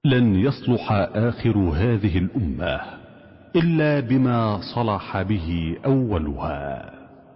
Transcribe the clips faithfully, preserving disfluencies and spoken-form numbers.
لن يصلح آخر هذه الأمة إلا بما صلح به أولها.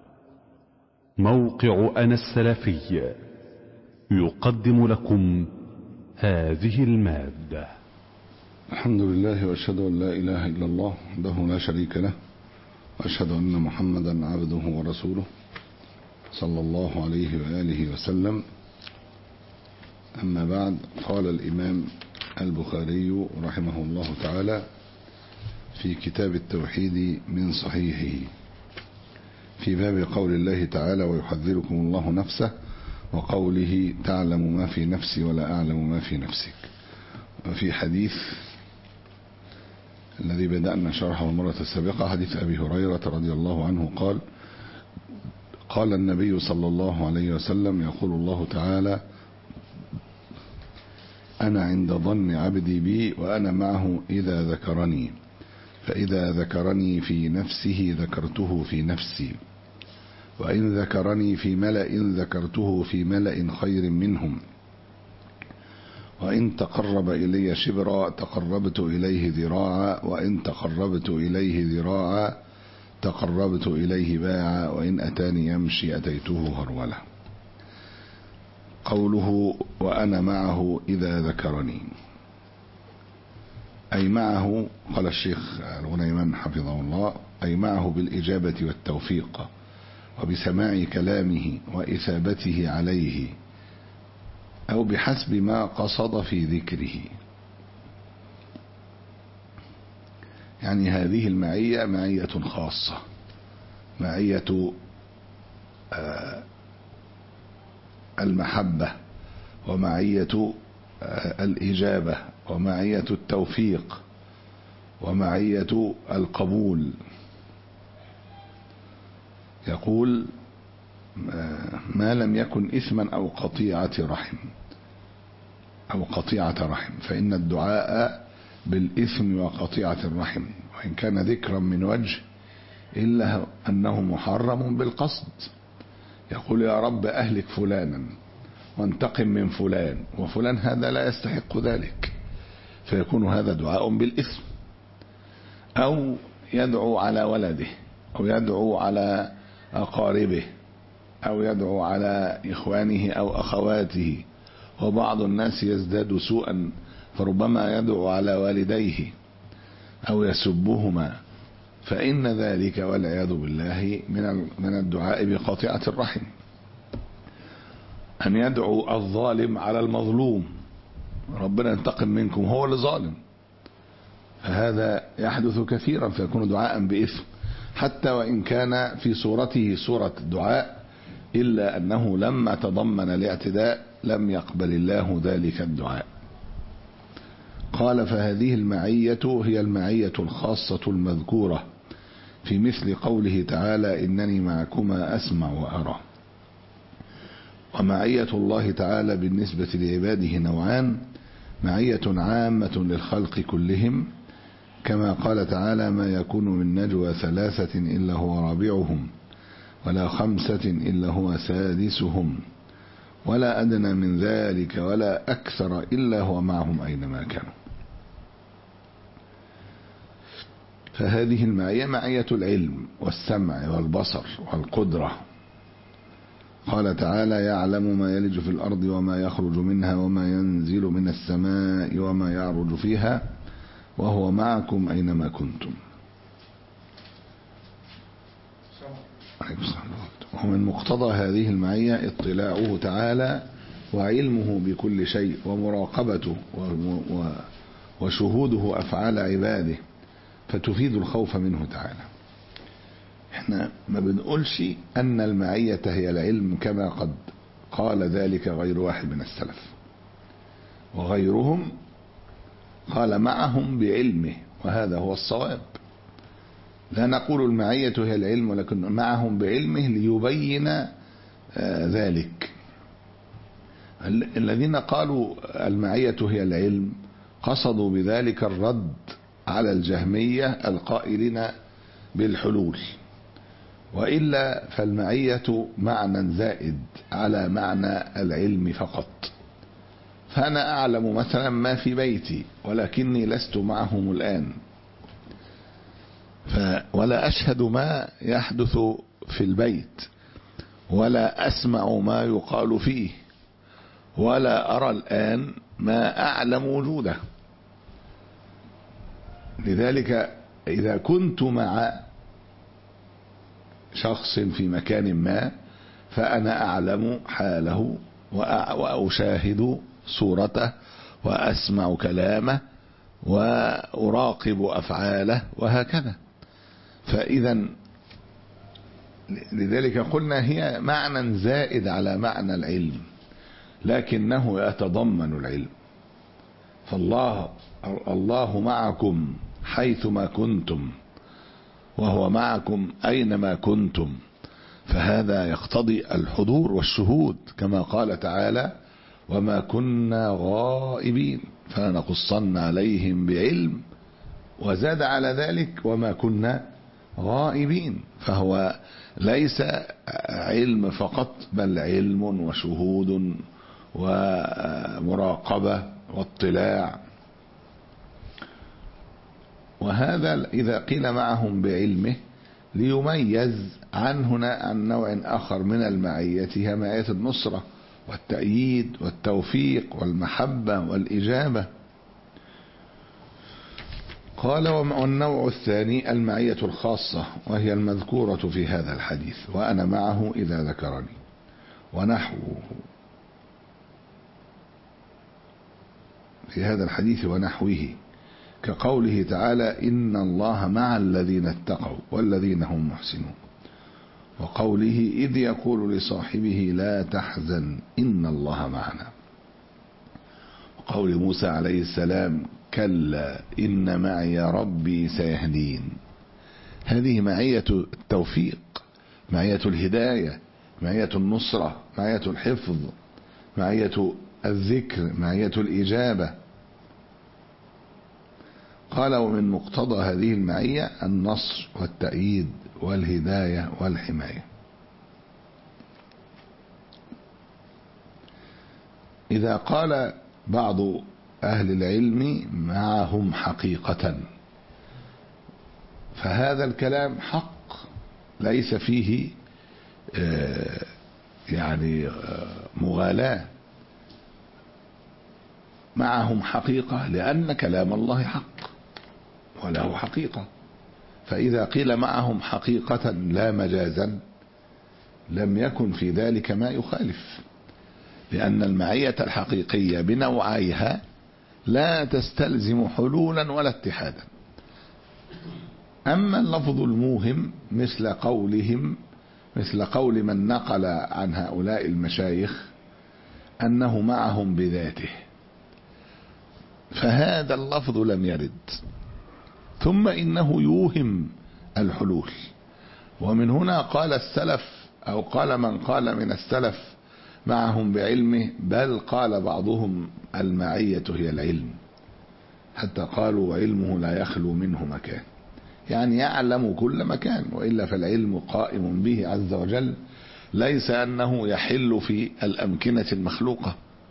موقع أنا السلفي يقدم لكم هذه المادة. الحمد لله وأشهد أن لا إله إلا الله وحده لا شريك له، وأشهد أن محمدا عبده ورسوله صلى الله عليه وآله وسلم. أما بعد، قال الإمام البخاري رحمه الله تعالى في كتاب التوحيد من صحيحه في باب قول الله تعالى: ويحذركم الله نفسه، وقوله: تعلم ما في نفسي ولا أعلم ما في نفسك. وفي حديث الذي بدأنا شرحه المرة السابقة، حديث أبي هريرة رضي الله عنه قال: قال النبي صلى الله عليه وسلم: يقول الله تعالى: أنا عند ظن عبدي بي وأنا معه إذا ذكرني، فإذا ذكرني في نفسه ذكرته في نفسي، وإن ذكرني في ملأ ذكرته في ملأ خير منهم، وإن تقرب إلي شبرا تقربت إليه ذراعا، وإن تقربت إليه ذراعا تقربت إليه باعا، وإن أتاني يمشي أتيته هرولا. قوله: وأنا معه إذا ذكرني، أي معه، قال الشيخ الغنيمان حفظه الله، أي معه بالإجابة والتوفيق، وبسماع كلامه وإثابته عليه، أو بحسب ما قصد في ذكره. يعني هذه المعية معية خاصة، معية المحبة، ومعية الإجابة، ومعية التوفيق، ومعية القبول. يقول: ما لم يكن إثما أو قطيعة رحم أو قطيعة رحم، فإن الدعاء بالإثم وقطيعة الرحم، وإن كان ذكرا من وجه إلا أنه محرم بالقصد. يقول: يا رب أهلك فلانا وانتقم من فلان، وفلان هذا لا يستحق ذلك، فيكون هذا دعاء بالإثم. أو يدعو على ولده، أو يدعو على أقاربه، أو يدعو على إخوانه أو أخواته، وبعض الناس يزداد سوءا فربما يدعو على والديه أو يسبهما، فإن ذلك والعياذ بالله من من الدعاء بقطيعة الرحم. أن يدعو الظالم على المظلوم: ربنا ينتقم منكم، هو اللي ظالم، فهذا يحدث كثيرا، فيكون دعاء بإثم، حتى وإن كان في صورته صورة دعاء، إلا أنه لما تضمن الاعتداء لم يقبل الله ذلك الدعاء. قال: فهذه المعية هي المعية الخاصة المذكورة في مثل قوله تعالى: إنني معكما أسمع وأرى. ومعية الله تعالى بالنسبة لعباده نوعان: معية عامة للخلق كلهم، كما قال تعالى: ما يكون من نجوى ثلاثة إلا هو رابعهم، ولا خمسة إلا هو سادسهم، ولا أدنى من ذلك ولا أكثر إلا هو معهم أينما كانوا. فهذه المعية معية العلم والسمع والبصر والقدرة. قال تعالى: يعلم ما يلج في الأرض وما يخرج منها وما ينزل من السماء وما يعرج فيها وهو معكم أينما كنتم. ومن مقتضى هذه المعية اطلاعه تعالى وعلمه بكل شيء، ومراقبته وشهوده أفعال عباده، فتفيد الخوف منه تعالى. احنا ما بنقولش أن المعية هي العلم كما قد قال ذلك غير واحد من السلف، وغيرهم قال معهم بعلمه، وهذا هو الصواب. لا نقول المعية هي العلم، ولكن معهم بعلمه ليبين ذلك. الذين قالوا المعية هي العلم قصدوا بذلك الرد على الجهمية القائلين بالحلول، وإلا فالمعية معنى زائد على معنى العلم فقط، فأنا أعلم مثلا ما في بيتي ولكني لست معهم الآن، ف ولا أشهد ما يحدث في البيت، ولا أسمع ما يقال فيه، ولا أرى الآن ما أعلم وجوده. لذلك إذا كنت مع شخص في مكان ما فأنا أعلم حاله وأشاهد صورته وأسمع كلامه وأراقب أفعاله وهكذا. فإذا لذلك قلنا هي معنى زائد على معنى العلم، لكنه يتضمن العلم. فالله الله معكم حيثما كنتم وهو معكم أينما كنتم، فهذا يقتضي الحضور والشهود، كما قال تعالى: وما كنا غائبين فلنقصن عليهم بعلم، وزاد على ذلك وما كنا غائبين. فهو ليس علم فقط، بل علم وشهود ومراقبة واطلاع. وهذا إذا قيل معهم بعلمه ليميز عن هنا عن نوع آخر من المعية، هي معية النصرة والتأييد والتوفيق والمحبة والإجابة. قال: والنوع الثاني المعية الخاصة، وهي المذكورة في هذا الحديث: وأنا معه إذا ذكرني، ونحوه في هذا الحديث ونحوه، كقوله تعالى: إن الله مع الذين اتقوا والذين هم محسنون، وقوله: إذ يقول لصاحبه لا تحزن إن الله معنا، وقول موسى عليه السلام: كلا إن معي ربي سيهدين. هذه معية التوفيق، معية الهداية، معية النصرة، معية الحفظ، معية الذكر، معية الإجابة. قال: ومن مقتضى هذه المعية النصر والتأييد والهداية والحماية. إذا قال بعض أهل العلم معهم حقيقة، فهذا الكلام حق، ليس فيه يعني مغالاة. معهم حقيقة لأن كلام الله حق وله حقيقة. فإذا قيل معهم حقيقة لا مجازا لم يكن في ذلك ما يخالف، لأن المعية الحقيقية بنوعيها لا تستلزم حلولا ولا اتحادا. أما اللفظ الموهم مثل قولهم مثل قول من نقل عن هؤلاء المشايخ أنه معهم بذاته، فهذا اللفظ لم يرد. ثم إنه يوهم الحلول. ومن هنا قال السلف، أو قال من قال من السلف معهم بعلمه، بل قال بعضهم المعية هي العلم، حتى قالوا: وعلمه لا يخلو منه مكان، يعني يعلم كل مكان، وإلا فالعلم قائم به عز وجل، ليس أنه يحل في الأمكنة المخلوقة.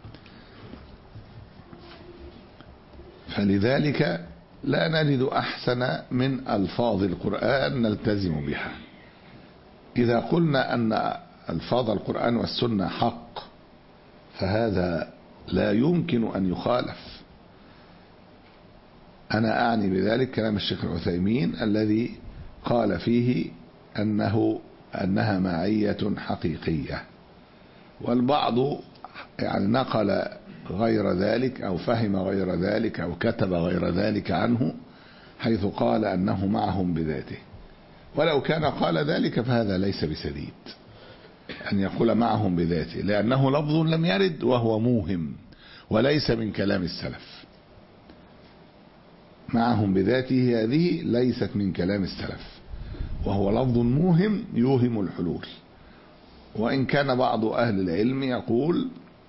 فلذلك لا نجد أحسن من ألفاظ القرآن نلتزم بها. إذا قلنا أن ألفاظ القرآن والسنة حق، فهذا لا يمكن أن يخالف. أنا أعني بذلك كلام الشيخ العثيمين الذي قال فيه أنه أنها معية حقيقية، والبعض يعني نقل غير ذلك أو فهم غير ذلك أو كتب غير ذلك عنه، حيث قال أنه معهم بذاته. ولو كان قال ذلك فهذا ليس بسديد أن يقول معهم بذاته، لأنه لفظ لم يرد وهو موهم وليس من كلام السلف. معهم بذاته هذه ليست من كلام السلف، وهو لفظ موهم يوهم الحلول. وإن كان بعض أهل العلم يقول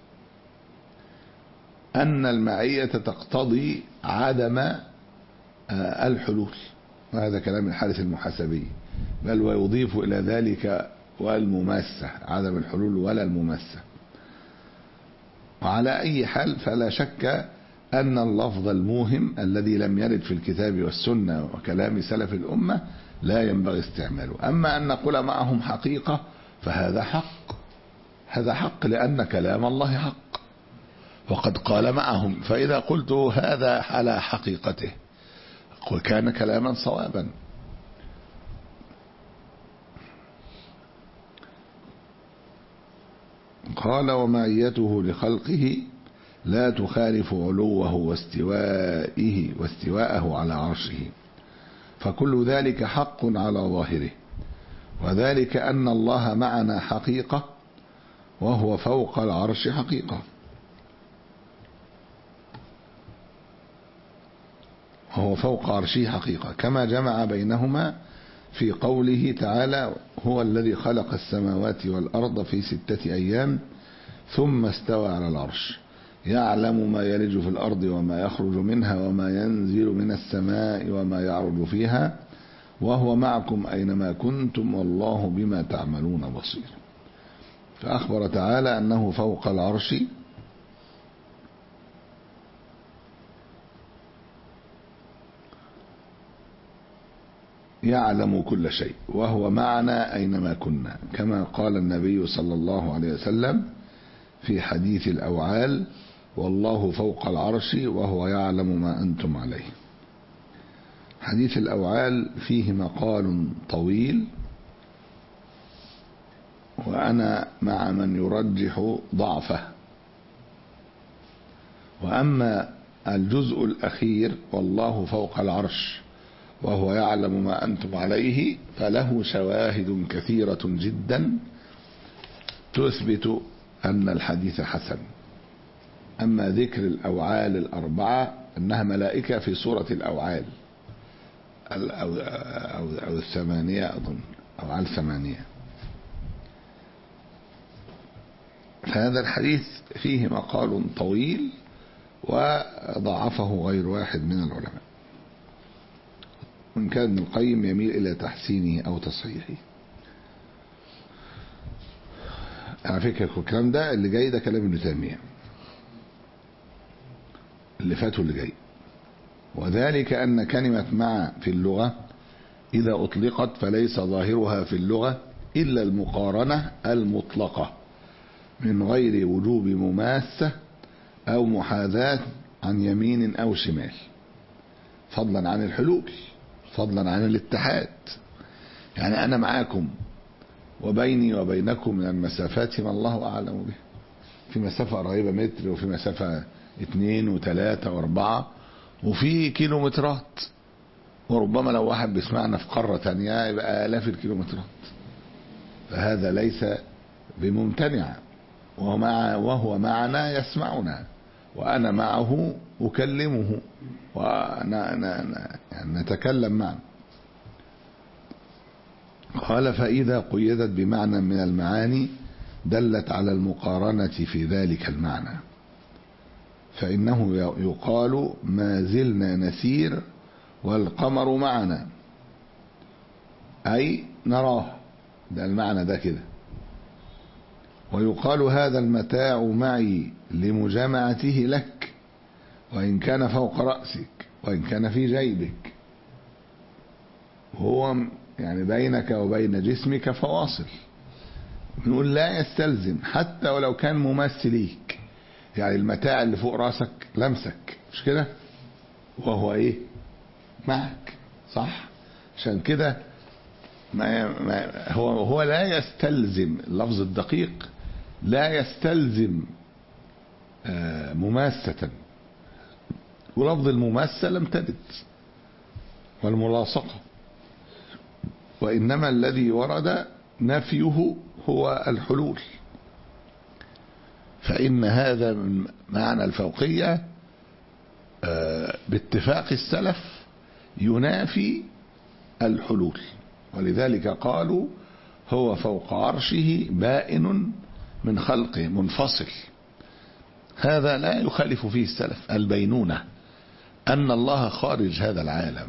أن المعية تقتضي عدم الحلول، وهذا كلام الحارث المحاسبي، بل ويضيف إلى ذلك والمماسة، عدم الحلول ولا المماسة. وعلى أي حال فلا شك أن اللفظ الموهم الذي لم يرد في الكتاب والسنة وكلام سلف الأمة لا ينبغي استعماله. أما أن نقول معهم حقيقة فهذا حق، هذا حق لأن كلام الله حق وقد قال معهم، فإذا قلت هذا على حقيقته كان كلاما صوابا. قال ومعيته لخلقه لا تخالف علوه واستوائه واستواءه على عرشه، فكل ذلك حق على ظاهره، وذلك أن الله معنا حقيقة وهو فوق العرش حقيقة، وهو فوق عرشه حقيقة، كما جمع بينهما في قوله تعالى هو الذي خلق السماوات والأرض في ستة أيام ثم استوى على العرش يعلم ما يلج في الأرض وما يخرج منها وما ينزل من السماء وما يعرج فيها وهو معكم أينما كنتم والله بما تعملون بصير. فأخبر تعالى أنه فوق العرش يعلم كل شيء وهو معنا أينما كنا، كما قال النبي صلى الله عليه وسلم في حديث الأوعال والله فوق العرش وهو يعلم ما أنتم عليه. حديث الأوعال فيه مقال طويل وأنا مع من يرجح ضعفه، وأما الجزء الأخير والله فوق العرش وهو يعلم ما أنتم عليه فله شواهد كثيرة جدا تثبت أن الحديث حسن. أما ذكر الأوعال الأربعة أنها ملائكة في سورة الأوعال أو, أو, أو الثمانية أظن أوعال ثمانية، فهذا الحديث فيه مقال طويل وضعفه غير واحد من العلماء، وإن كان ابن القيم يميل إلى تحسينه أو تصحيحه. على فكرة الكلام ده اللي جاي ده كلام ابن تيمية اللي فاته اللي جاي، وذلك أن كلمة مع في اللغة إذا أطلقت فليس ظاهرها في اللغة إلا المقارنة المطلقة من غير وجوب مماسة أو محاذاة عن يمين أو شمال، فضلا عن الحلول، فضلا عن الاتحاد. يعني أنا معاكم وبيني وبينكم من المسافات ما الله أعلم به، في مسافة قريبة متر وفي مسافة اتنين وتلاتة واربعة وفي كيلومترات، وربما لو واحد بيسمعنا في قارة تانية يبقى آلاف الكيلومترات، فهذا ليس بممتنع، وهو, مع وهو معنا يسمعنا وأنا معه أكلمه ونتكلم معا. قال فإذا قيدت بمعنى من المعاني دلت على المقارنة في ذلك المعنى، فإنه يقال ما زلنا نسير والقمر معنا، أي نراه، ده المعنى ده كده. ويقال هذا المتاع معي لمجامعته لك وإن كان فوق رأسك وإن كان في جيبك، هو يعني بينك وبين جسمك فواصل. نقول لا يستلزم حتى ولو كان مماس ليك، يعني المتاع اللي فوق راسك لمسك مش كده وهو ايه معك، صح؟ عشان كده ما ما هو هو لا يستلزم، اللفظ الدقيق لا يستلزم آه مماسة، ولفظ المماسة لم ترد والملاصقة، وإنما الذي ورد نفيه هو الحلول. فإن هذا من معنى الفوقية آه باتفاق السلف ينافي الحلول، ولذلك قالوا هو فوق عرشه بائن من خلقه منفصل. هذا لا يخالف فيه السلف البينونة، أن الله خارج هذا العالم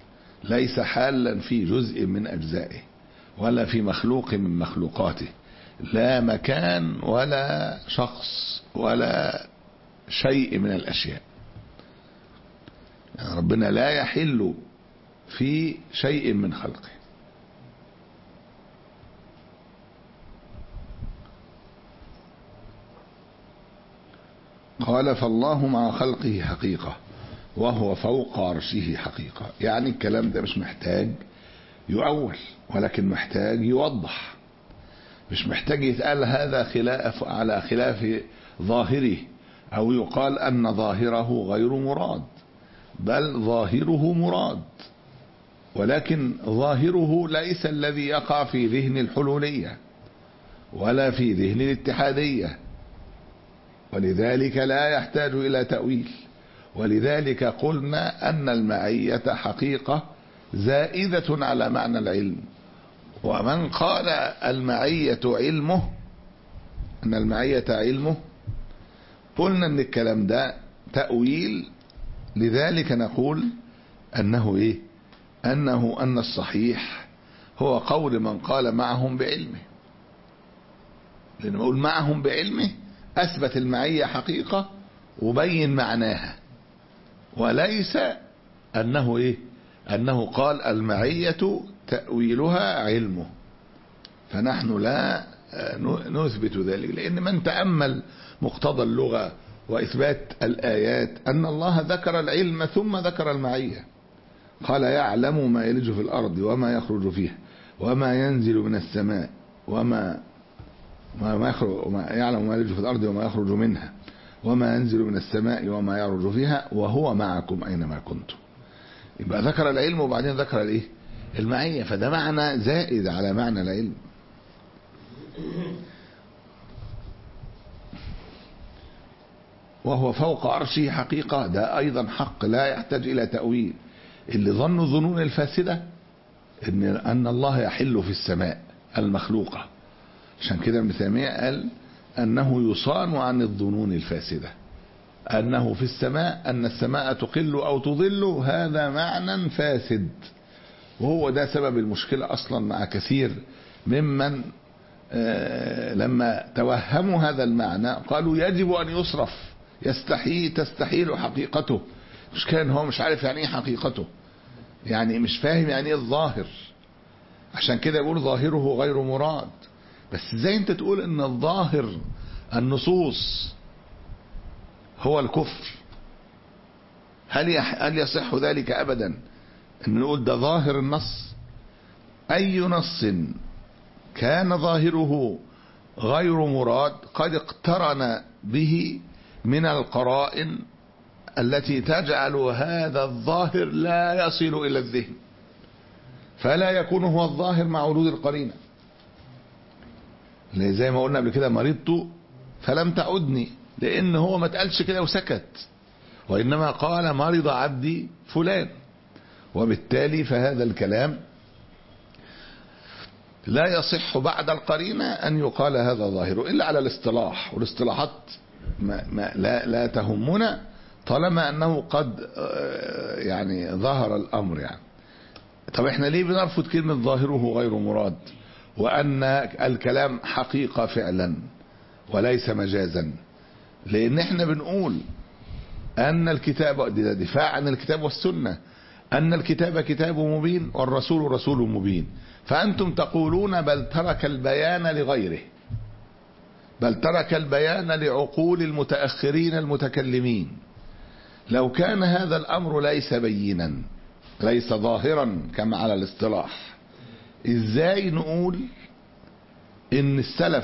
ليس حالا في جزء من أجزائه ولا في مخلوق من مخلوقاته، لا مكان ولا شخص ولا شيء من الأشياء. يعني ربنا لا يحل في شيء من خلقه. قال فالله مع خلقه حقيقة وهو فوق عرشه حقيقة. يعني الكلام ده مش محتاج يؤول، ولكن محتاج يوضح. مش محتاج يتقال هذا خلاف على خلاف ظاهره، أو يقال أن ظاهره غير مراد، بل ظاهره مراد، ولكن ظاهره ليس الذي يقع في ذهن الحلولية ولا في ذهن الاتحادية، ولذلك لا يحتاج إلى تأويل. ولذلك قلنا أن المعية حقيقة زائدة على معنى العلم. ومن قال المعية علمه، أن المعية علمه، قلنا أن الكلام ده تأويل. لذلك نقول أنه إيه؟ أنه أن الصحيح هو قول من قال معهم بعلمه، لأن نقول معهم بعلمه أثبت المعية حقيقة وبين معناها، وليس أنه إيه؟ أنه قال المعية تأويلها علمه. فنحن لا نثبت ذلك، لأن من تأمل مقتضى اللغة وإثبات الآيات أن الله ذكر العلم ثم ذكر المعية. قال يعلم ما يلج في الأرض وما يخرج فيها وما ينزل من السماء وما ما يخرج وما يعلم ما يلج في الأرض وما يخرج منها وما ينزل من السماء وما يعرج فيها وهو معكم أينما كنتم. يبقى ذكر العلم وبعدين ذكر الايه؟ المعية. فده معنى زائد على معنى العلم. وهو فوق عرشه حقيقة، ده أيضا حق لا يحتاج إلى تأويل. اللي ظنوا الظنون الفاسدة إن أن الله يحل في السماء المخلوقة، عشان كده ابن تيمية قال أنه يصان عن الظنون الفاسدة، أنه في السماء أن السماء تقل أو تضل، هذا معنى فاسد. وهو ده سبب المشكلة أصلا مع كثير ممن آه لما توهموا هذا المعنى قالوا يجب أن يصرف، يستحيل تستحيل حقيقته. مش كان هو مش عارف يعني ايه حقيقته، يعني مش فاهم يعني ايه الظاهر، عشان كده يقول ظاهره غير مراد. بس ازاي انت تقول ان الظاهر النصوص هو الكفر؟ هل هل يصح ذلك ابدا ان نقول ده ظاهر النص؟ اي نص كان ظاهره غير مراد قد اقترن به من القرائن التي تجعل هذا الظاهر لا يصل الى الذهن، فلا يكون هو الظاهر مع وجود القرينه. زي ما قلنا قبل كده مرضت فلم تعدني، لان هو ما اتقالش كده وسكت، وانما قال مرض عبدي فلان. وبالتالي فهذا الكلام لا يصح بعد القرينه ان يقال هذا ظاهر الا على الاصطلاح، والاصطلاحات ما ما لا, لا تهمنا طالما انه قد يعني ظهر الامر. يعني طب احنا ليه بنرفض كلمه ظاهره غير مراد وان الكلام حقيقه فعلا وليس مجازا؟ لان احنا بنقول ان الكتاب، ده دفاع عن الكتاب والسنه، ان الكتاب كتاب مبين والرسول رسول مبين. فانتم تقولون بل ترك البيان لغيره، بل ترك البيان لعقول المتاخرين المتكلمين. لو كان هذا الامر ليس بينا ليس ظاهرا كما على الاصطلاح، ازاي نقول ان السلف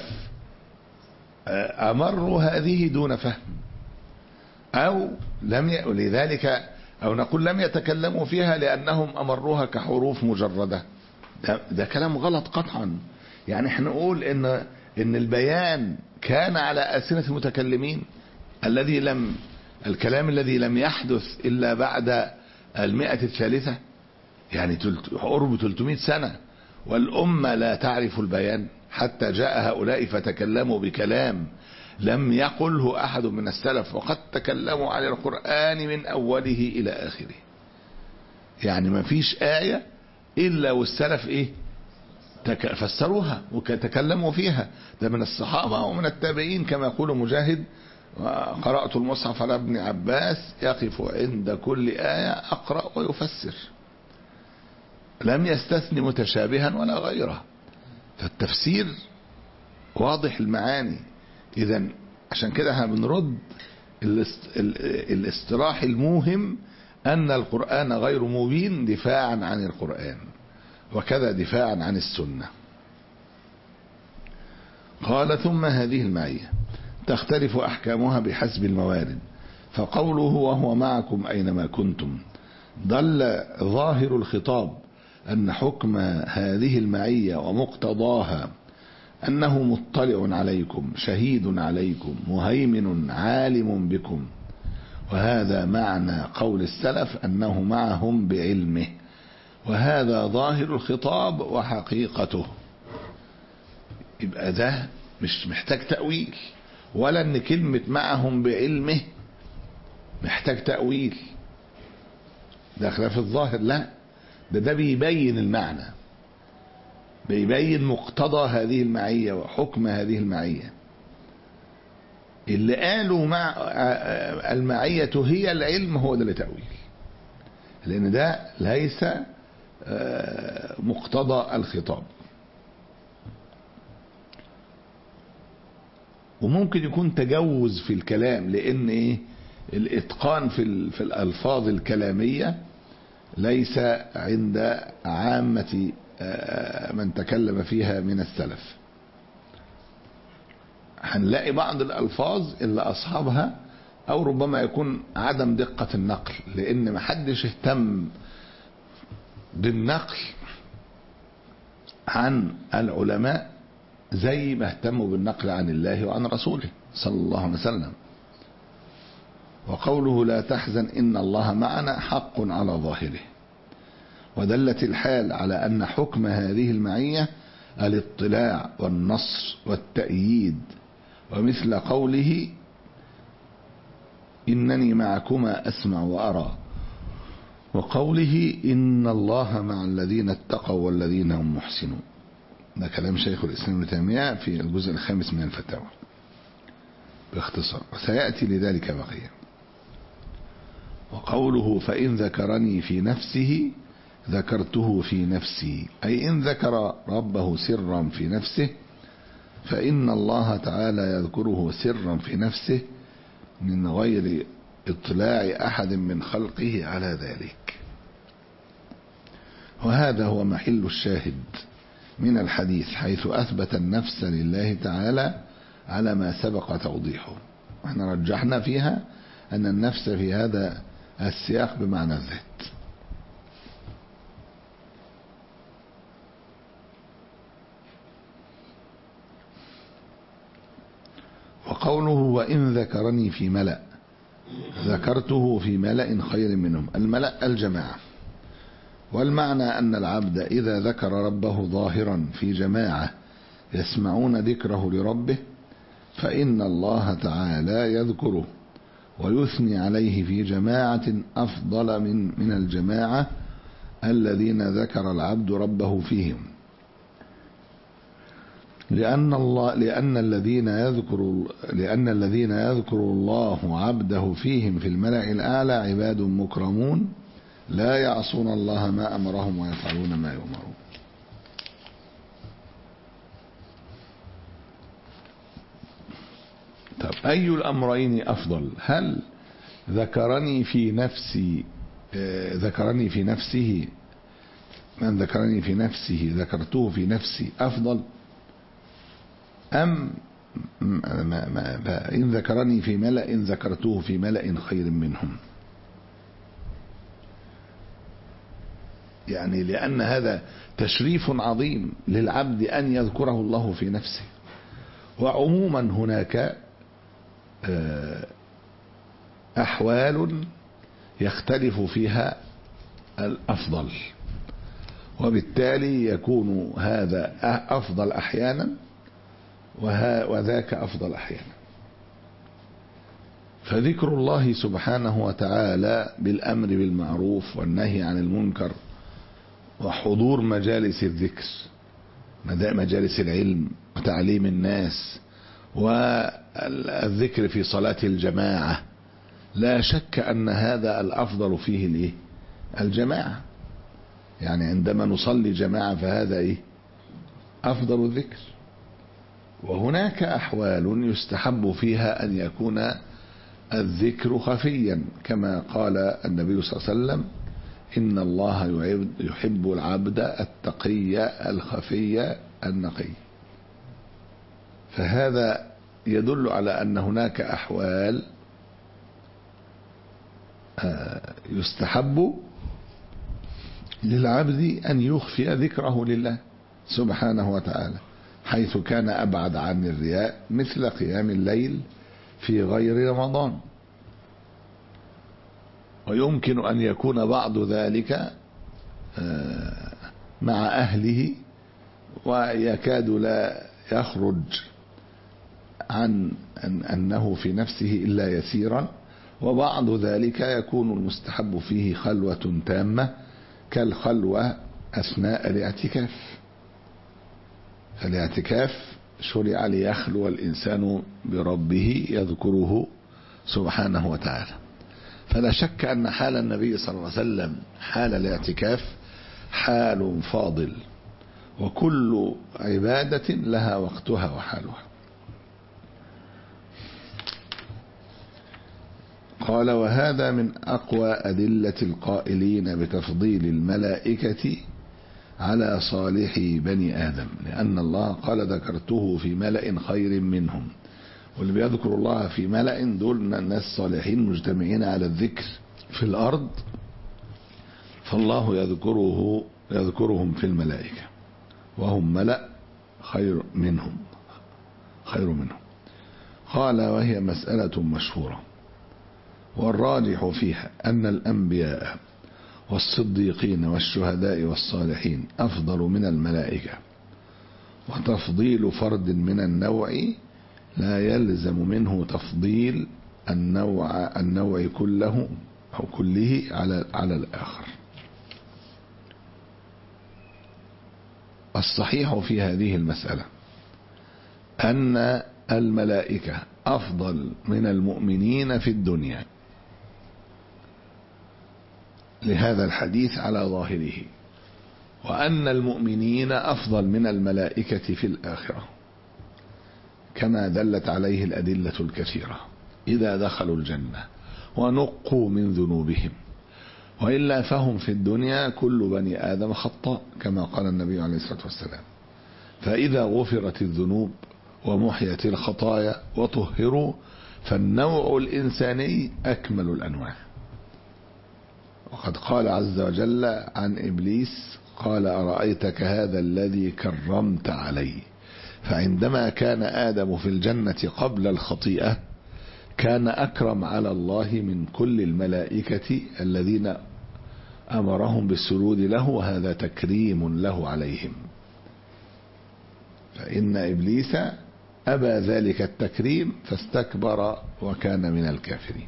امروا هذه دون فهم، او لم ي... لذلك او نقول لم يتكلموا فيها لانهم امروها كحروف مجردة؟ ده, ده كلام غلط قطعا. يعني احنا نقول ان ان البيان كان على ألسنة المتكلمين الذي لم الكلام الذي لم يحدث الا بعد المئة الثالثة، يعني قرب ثلاثمائة سنة، والأمة لا تعرف البيان حتى جاء هؤلاء فتكلموا بكلام لم يقله أحد من السلف، وقد تكلموا على القرآن من أوله إلى آخره. يعني ما فيش آية إلا والسلف إيه فسروها وتكلموا فيها، ده من الصحابة ومن التابعين كما يقول مجاهد: قرأت المصحف على ابن عباس يقف عند كل آية أقرأ ويفسر، لم يستثني متشابها ولا غيره. فالتفسير واضح المعاني. إذن عشان كده احنا بنرد الاصطلاح الموهم أن القرآن غير مبين دفاعا عن القرآن، وكذا دفاعا عن السنة. قال: ثم هذه المعية تختلف أحكامها بحسب الموارد، فقوله وهو معكم أينما كنتم ضل ظاهر الخطاب أن حكم هذه المعية ومقتضاها أنه مطلع عليكم شهيد عليكم مهيمن عالم بكم، وهذا معنى قول السلف أنه معهم بعلمه، وهذا ظاهر الخطاب وحقيقته. يبقى ده مش محتاج تأويل، ولا ان كلمة معهم بعلمه محتاج تأويل، ده خلاف الظاهر. لا، ده ده بيبين المعنى، بيبين مقتضى هذه المعية وحكم هذه المعية. اللي قالوا مع المعية هي العلم هو ده اللي تأويل، لأن ده ليس مقتضى الخطاب. وممكن يكون تجوز في الكلام، لأن إيه الإتقان في في الألفاظ الكلامية ليس عند عامة من تكلم فيها من السلف. هنلاقي بعض الألفاظ اللي أصحابها أو ربما يكون عدم دقة النقل، لأن محدش اهتم بالنقل عن العلماء زي ما اهتموا بالنقل عن الله وعن رسوله صلى الله عليه وسلم. وقوله لا تحزن إن الله معنا حق على ظاهره، ودلت الحال على أن حكم هذه المعية الاطلاع والنصر والتأييد، ومثل قوله إنني معكما أسمع وأرى، وقوله إن الله مع الذين اتقوا والذين هم محسنون. ده كلام شيخ الإسلام ابن تيمية في الجزء الخامس من الفتاوى باختصار، وسيأتي لذلك بقية. وقوله فإن ذكرني في نفسه ذكرته في نفسي، أي إن ذكر ربه سرا في نفسه فإن الله تعالى يذكره سرا في نفسه من غير اطلاع أحد من خلقه على ذلك. وهذا هو محل الشاهد من الحديث، حيث أثبت النفس لله تعالى على ما سبق توضيحه. واحنا رجحنا فيها أن النفس في هذا السياق بمعنى الذات. وقوله وإن ذكرني في ملأ ذكرته في ملأ خير منهم، الملأ الجماعة. والمعنى أن العبد إذا ذكر ربه ظاهرا في جماعة يسمعون ذكره لربه فإن الله تعالى يذكره ويثني عليه في جماعة أفضل من من الجماعة الذين ذكر العبد ربه فيهم، لأن الله لأن الذين يذكر لأن الذين يذكر الله عبده فيهم في الملأ الأعلى عباد مكرمون لا يعصون الله ما أمرهم ويفعلون ما يؤمرون. طب أي الأمرين أفضل؟ هل ذكرني في نفسي ذكرني في نفسه من ذكرني في نفسه ذكرته في نفسي أفضل، أم إن ذكرني في ملأ ذكرته في ملأ خير منهم؟ يعني لأن هذا تشريف عظيم للعبد أن يذكره الله في نفسه. وعموما هناك أحوال يختلف فيها الأفضل، وبالتالي يكون هذا أفضل أحيانا وذاك أفضل أحيانا. فذكر الله سبحانه وتعالى بالأمر بالمعروف والنهي عن المنكر وحضور مجالس الذكر مجالس العلم وتعليم الناس والذكر في صلاة الجماعة، لا شك أن هذا الأفضل فيه الإيه؟ الجماعة. يعني عندما نصلي جماعة فهذا إيه؟ أفضل الذكر. وهناك أحوال يستحب فيها أن يكون الذكر خفيا، كما قال النبي صلى الله عليه وسلم: إن الله يحب العبد التقي الخفي النقي. فهذا يدل على أن هناك أحوال يستحب للعبد أن يخفي ذكره لله سبحانه وتعالى، حيث كان أبعد عن الرياء، مثل قيام الليل في غير رمضان. ويمكن أن يكون بعض ذلك مع أهله ويكاد لا يخرج عن أنه في نفسه إلا يسيرا، وبعض ذلك يكون المستحب فيه خلوة تامة كالخلوة أثناء الاعتكاف. فالاعتكاف شرع ليخلو الإنسان بربه يذكره سبحانه وتعالى. فلا شك أن حال النبي صلى الله عليه وسلم حال الاعتكاف حال فاضل، وكل عبادة لها وقتها وحالها. قال: وهذا من أقوى أدلة القائلين بتفضيل الملائكة على صالح بني آدم، لأن الله قال: ذكرته في ملأ خير منهم. واللي بيذكر الله في ملأ دول الناس الصالحين مجتمعين على الذكر في الأرض، فالله يذكره يذكرهم في الملائكة وهم ملأ خير منهم خير منهم. قال: وهي مسألة مشهورة، والراجح فيها أن الأنبياء والصديقين والشهداء والصالحين أفضل من الملائكة، وتفضيل فرد من النوع لا يلزم منه تفضيل النوع النوع كله أو كله على على الآخر. الصحيح في هذه المسألة أن الملائكة أفضل من المؤمنين في الدنيا، لهذا الحديث على ظاهره، وأن المؤمنين أفضل من الملائكة في الآخرة، كما دلت عليه الأدلة الكثيرة إذا دخلوا الجنة ونقوا من ذنوبهم، وإلا فهم في الدنيا كل بني آدم خطاء، كما قال النبي عليه الصلاة والسلام. فإذا غفرت الذنوب ومحيت الخطايا وطهروا، فالنوع الإنساني أكمل الأنواع. وقد قال عز وجل عن إبليس: قال: أرأيتك هذا الذي كرمت علي. فعندما كان آدم في الجنة قبل الخطيئة كان أكرم على الله من كل الملائكة الذين أمرهم بالسجود له، وهذا تكريم له عليهم. فإن إبليس أبى ذلك التكريم فاستكبر وكان من الكافرين.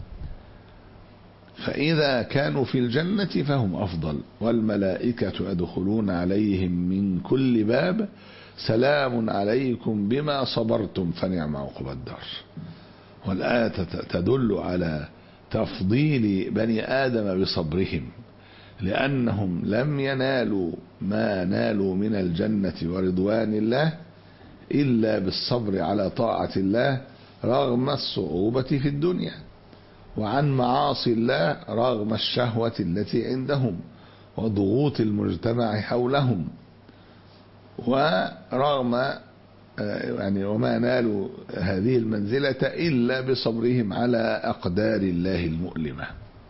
فإذا كانوا في الجنة فهم أفضل، والملائكة يدخلون عليهم من كل باب: سلام عليكم بما صبرتم فنعم عقبى الدار. والآية تدل على تفضيل بني آدم بصبرهم، لأنهم لم ينالوا ما نالوا من الجنة ورضوان الله إلا بالصبر على طاعة الله رغم الصعوبة في الدنيا، وعن معاصي الله رغم الشهوة التي عندهم وضغوط المجتمع حولهم، ورغم يعني وما نالوا هذه المنزلة إلا بصبرهم على أقدار الله المؤلمة.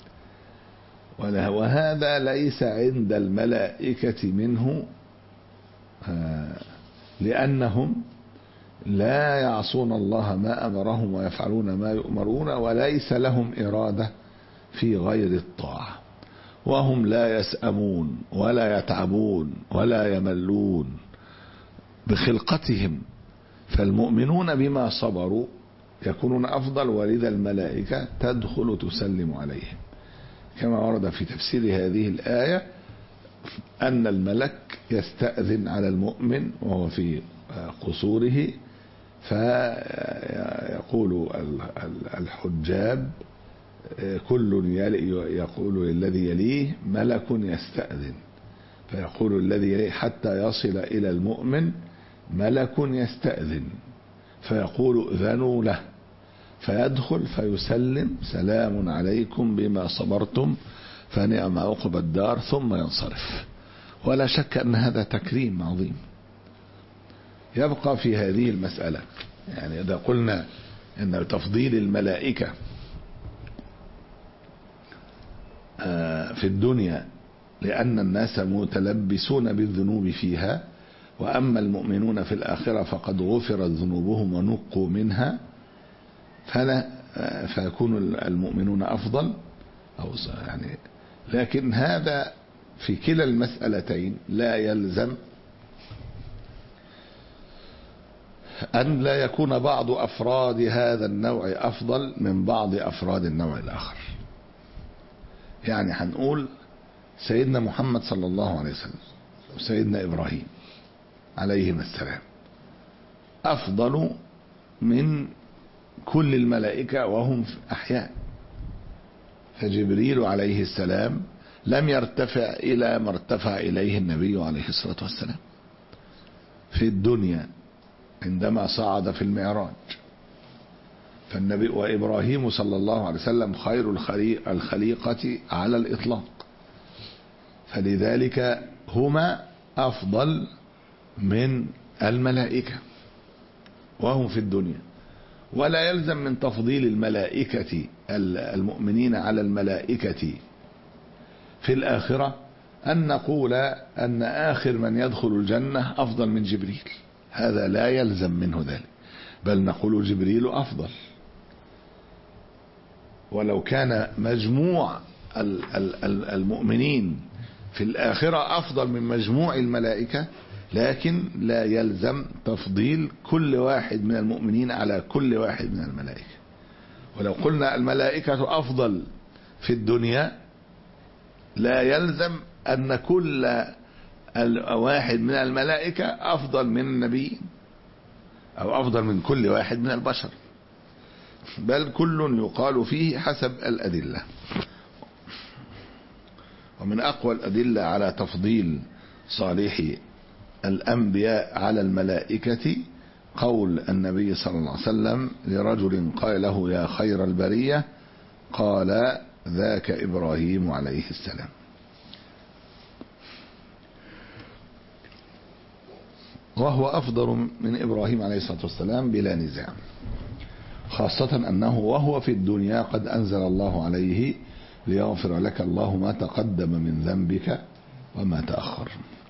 وهذا ليس عند الملائكة منه، لأنهم لا يعصون الله ما أمرهم ويفعلون ما يؤمرون، وليس لهم إرادة في غير الطاعة، وهم لا يسأمون ولا يتعبون ولا يملون بخلقتهم. فالمؤمنون بما صبروا يكونون أفضل، ولذا الملائكة تدخل تسلم عليهم، كما ورد في تفسير هذه الآية: أن الملك يستأذن على المؤمن وهو في قصوره، فيقول الحجاب كل يقول للذي يليه ملك يستأذن، فيقول الذي يليه حتى يصل إلى المؤمن ملك يستأذن، فيقول أذنوا له، فيدخل فيسلم سلام عليكم بما صبرتم فنعم عقبى الدار، ثم ينصرف. ولا شك أن هذا تكريم عظيم. يبقى في هذه المسألة، يعني إذا قلنا أن تفضيل الملائكة في الدنيا لأن الناس متلبسون بالذنوب فيها، وأما المؤمنون في الآخرة فقد غفرت ذنوبهم ونقوا منها، فلا فيكون المؤمنون أفضل أو يعني. لكن هذا في كلا المسألتين لا يلزم أن لا يكون بعض أفراد هذا النوع أفضل من بعض أفراد النوع الآخر. يعني هنقول سيدنا محمد صلى الله عليه وسلم وسيدنا إبراهيم عليهما السلام أفضل من كل الملائكة وهم أحياء، فجبريل عليه السلام لم يرتفع إلى ما ارتفع إليه النبي عليه الصلاة والسلام في الدنيا عندما صعد في المعراج. فالنبي وإبراهيم صلى الله عليه وسلم خير الخليقة على الإطلاق، فلذلك هما أفضل من الملائكة وهم في الدنيا. ولا يلزم من تفضيل الملائكة المؤمنين على الملائكة في الآخرة أن نقول أن آخر من يدخل الجنة أفضل من جبريل، هذا لا يلزم منه ذلك، بل نقول جبريل أفضل. ولو كان مجموع المؤمنين في الآخرة أفضل من مجموع الملائكة، لكن لا يلزم تفضيل كل واحد من المؤمنين على كل واحد من الملائكة. ولو قلنا الملائكة أفضل في الدنيا لا يلزم أن كل واحد من الملائكة أفضل من النبي أو أفضل من كل واحد من البشر، بل كل يقال فيه حسب الأدلة. ومن أقوى الأدلة على تفضيل صالح الأنبياء على الملائكة قول النبي صلى الله عليه وسلم لرجل قال له يا خير البرية، قال ذاك إبراهيم عليه السلام. وهو أفضل من إبراهيم عليه الصلاة والسلام بلا نزاع، خاصة أنه وهو في الدنيا قد أنزل الله عليه ليغفر لك الله ما تقدم من ذنبك وما تأخر.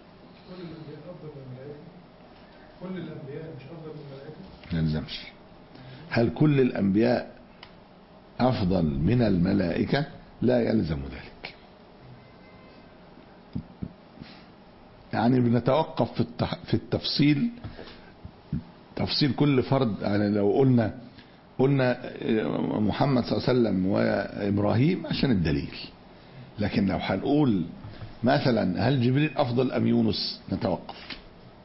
كل الأنبياء مش أفضل من الملائكة؟ لا يلزمش. هل كل الأنبياء أفضل من الملائكة؟ لا يلزم ذلك. يعني بنتوقف في في التفصيل، تفصيل كل فرد. يعني لو قلنا قلنا محمد صلى الله عليه وسلم وإبراهيم عشان الدليل، لكن لو هنقول مثلا هل جبريل أفضل أم يونس نتوقف.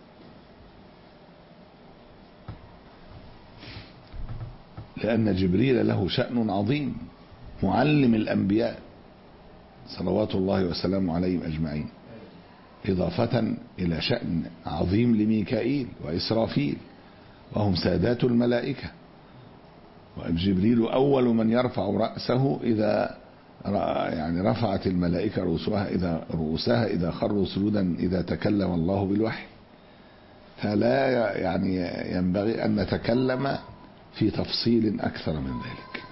لأن جبريل له شأن عظيم معلم الأنبياء صلوات الله وسلامه عليهم أجمعين، إضافة إلى شأن عظيم لميكائيل وإسرافيل وهم سادات الملائكة. وجبريل أول من يرفع رأسه إذا يعني رفعت الملائكة رؤوسها إذا رؤوسها إذا خروا سجودا إذا تكلم الله بالوحي. فلا يعني ينبغي أن نتكلم في تفصيل أكثر من ذلك.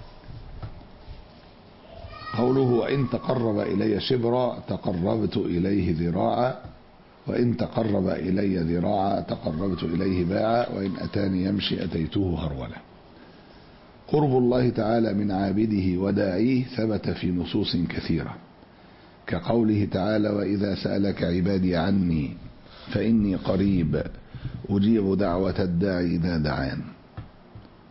قوله وإن تقرب إلي شبرا تقربت إليه ذراعا، وإن تقرب إلي ذراعا تقربت إليه باعا، وإن أتاني يمشي أتيته هرولا. قرب الله تعالى من عابده وداعيه ثبت في نصوص كثيرة، كقوله تعالى وإذا سألك عبادي عني فإني قريب أجيب دعوة الداعي إذا دعان.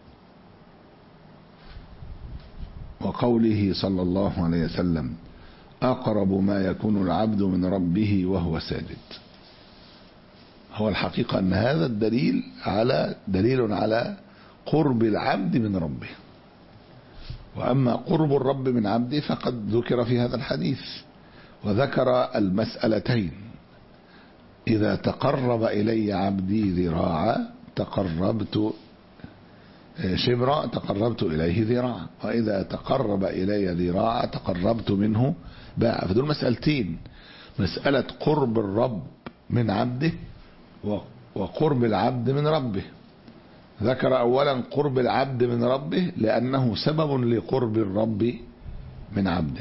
وقوله صلى الله عليه وسلم أقرب ما يكون العبد من ربه وهو ساجد. هو الحقيقة أن هذا الدليل على دليل على قرب العبد من ربه. وأما قرب الرب من عبده فقد ذكر في هذا الحديث، وذكر المسألتين: إذا تقرب إلي عبدي ذراعا تقربت شبرا تقربت إليه ذراعا، وإذا تقرب إلي ذراعا تقربت منه باعا. فدول مسألتين: مسألة قرب الرب من عبده وقرب العبد من ربه. ذكر أولا قرب العبد من ربه لأنه سبب لقرب الرب من عبده.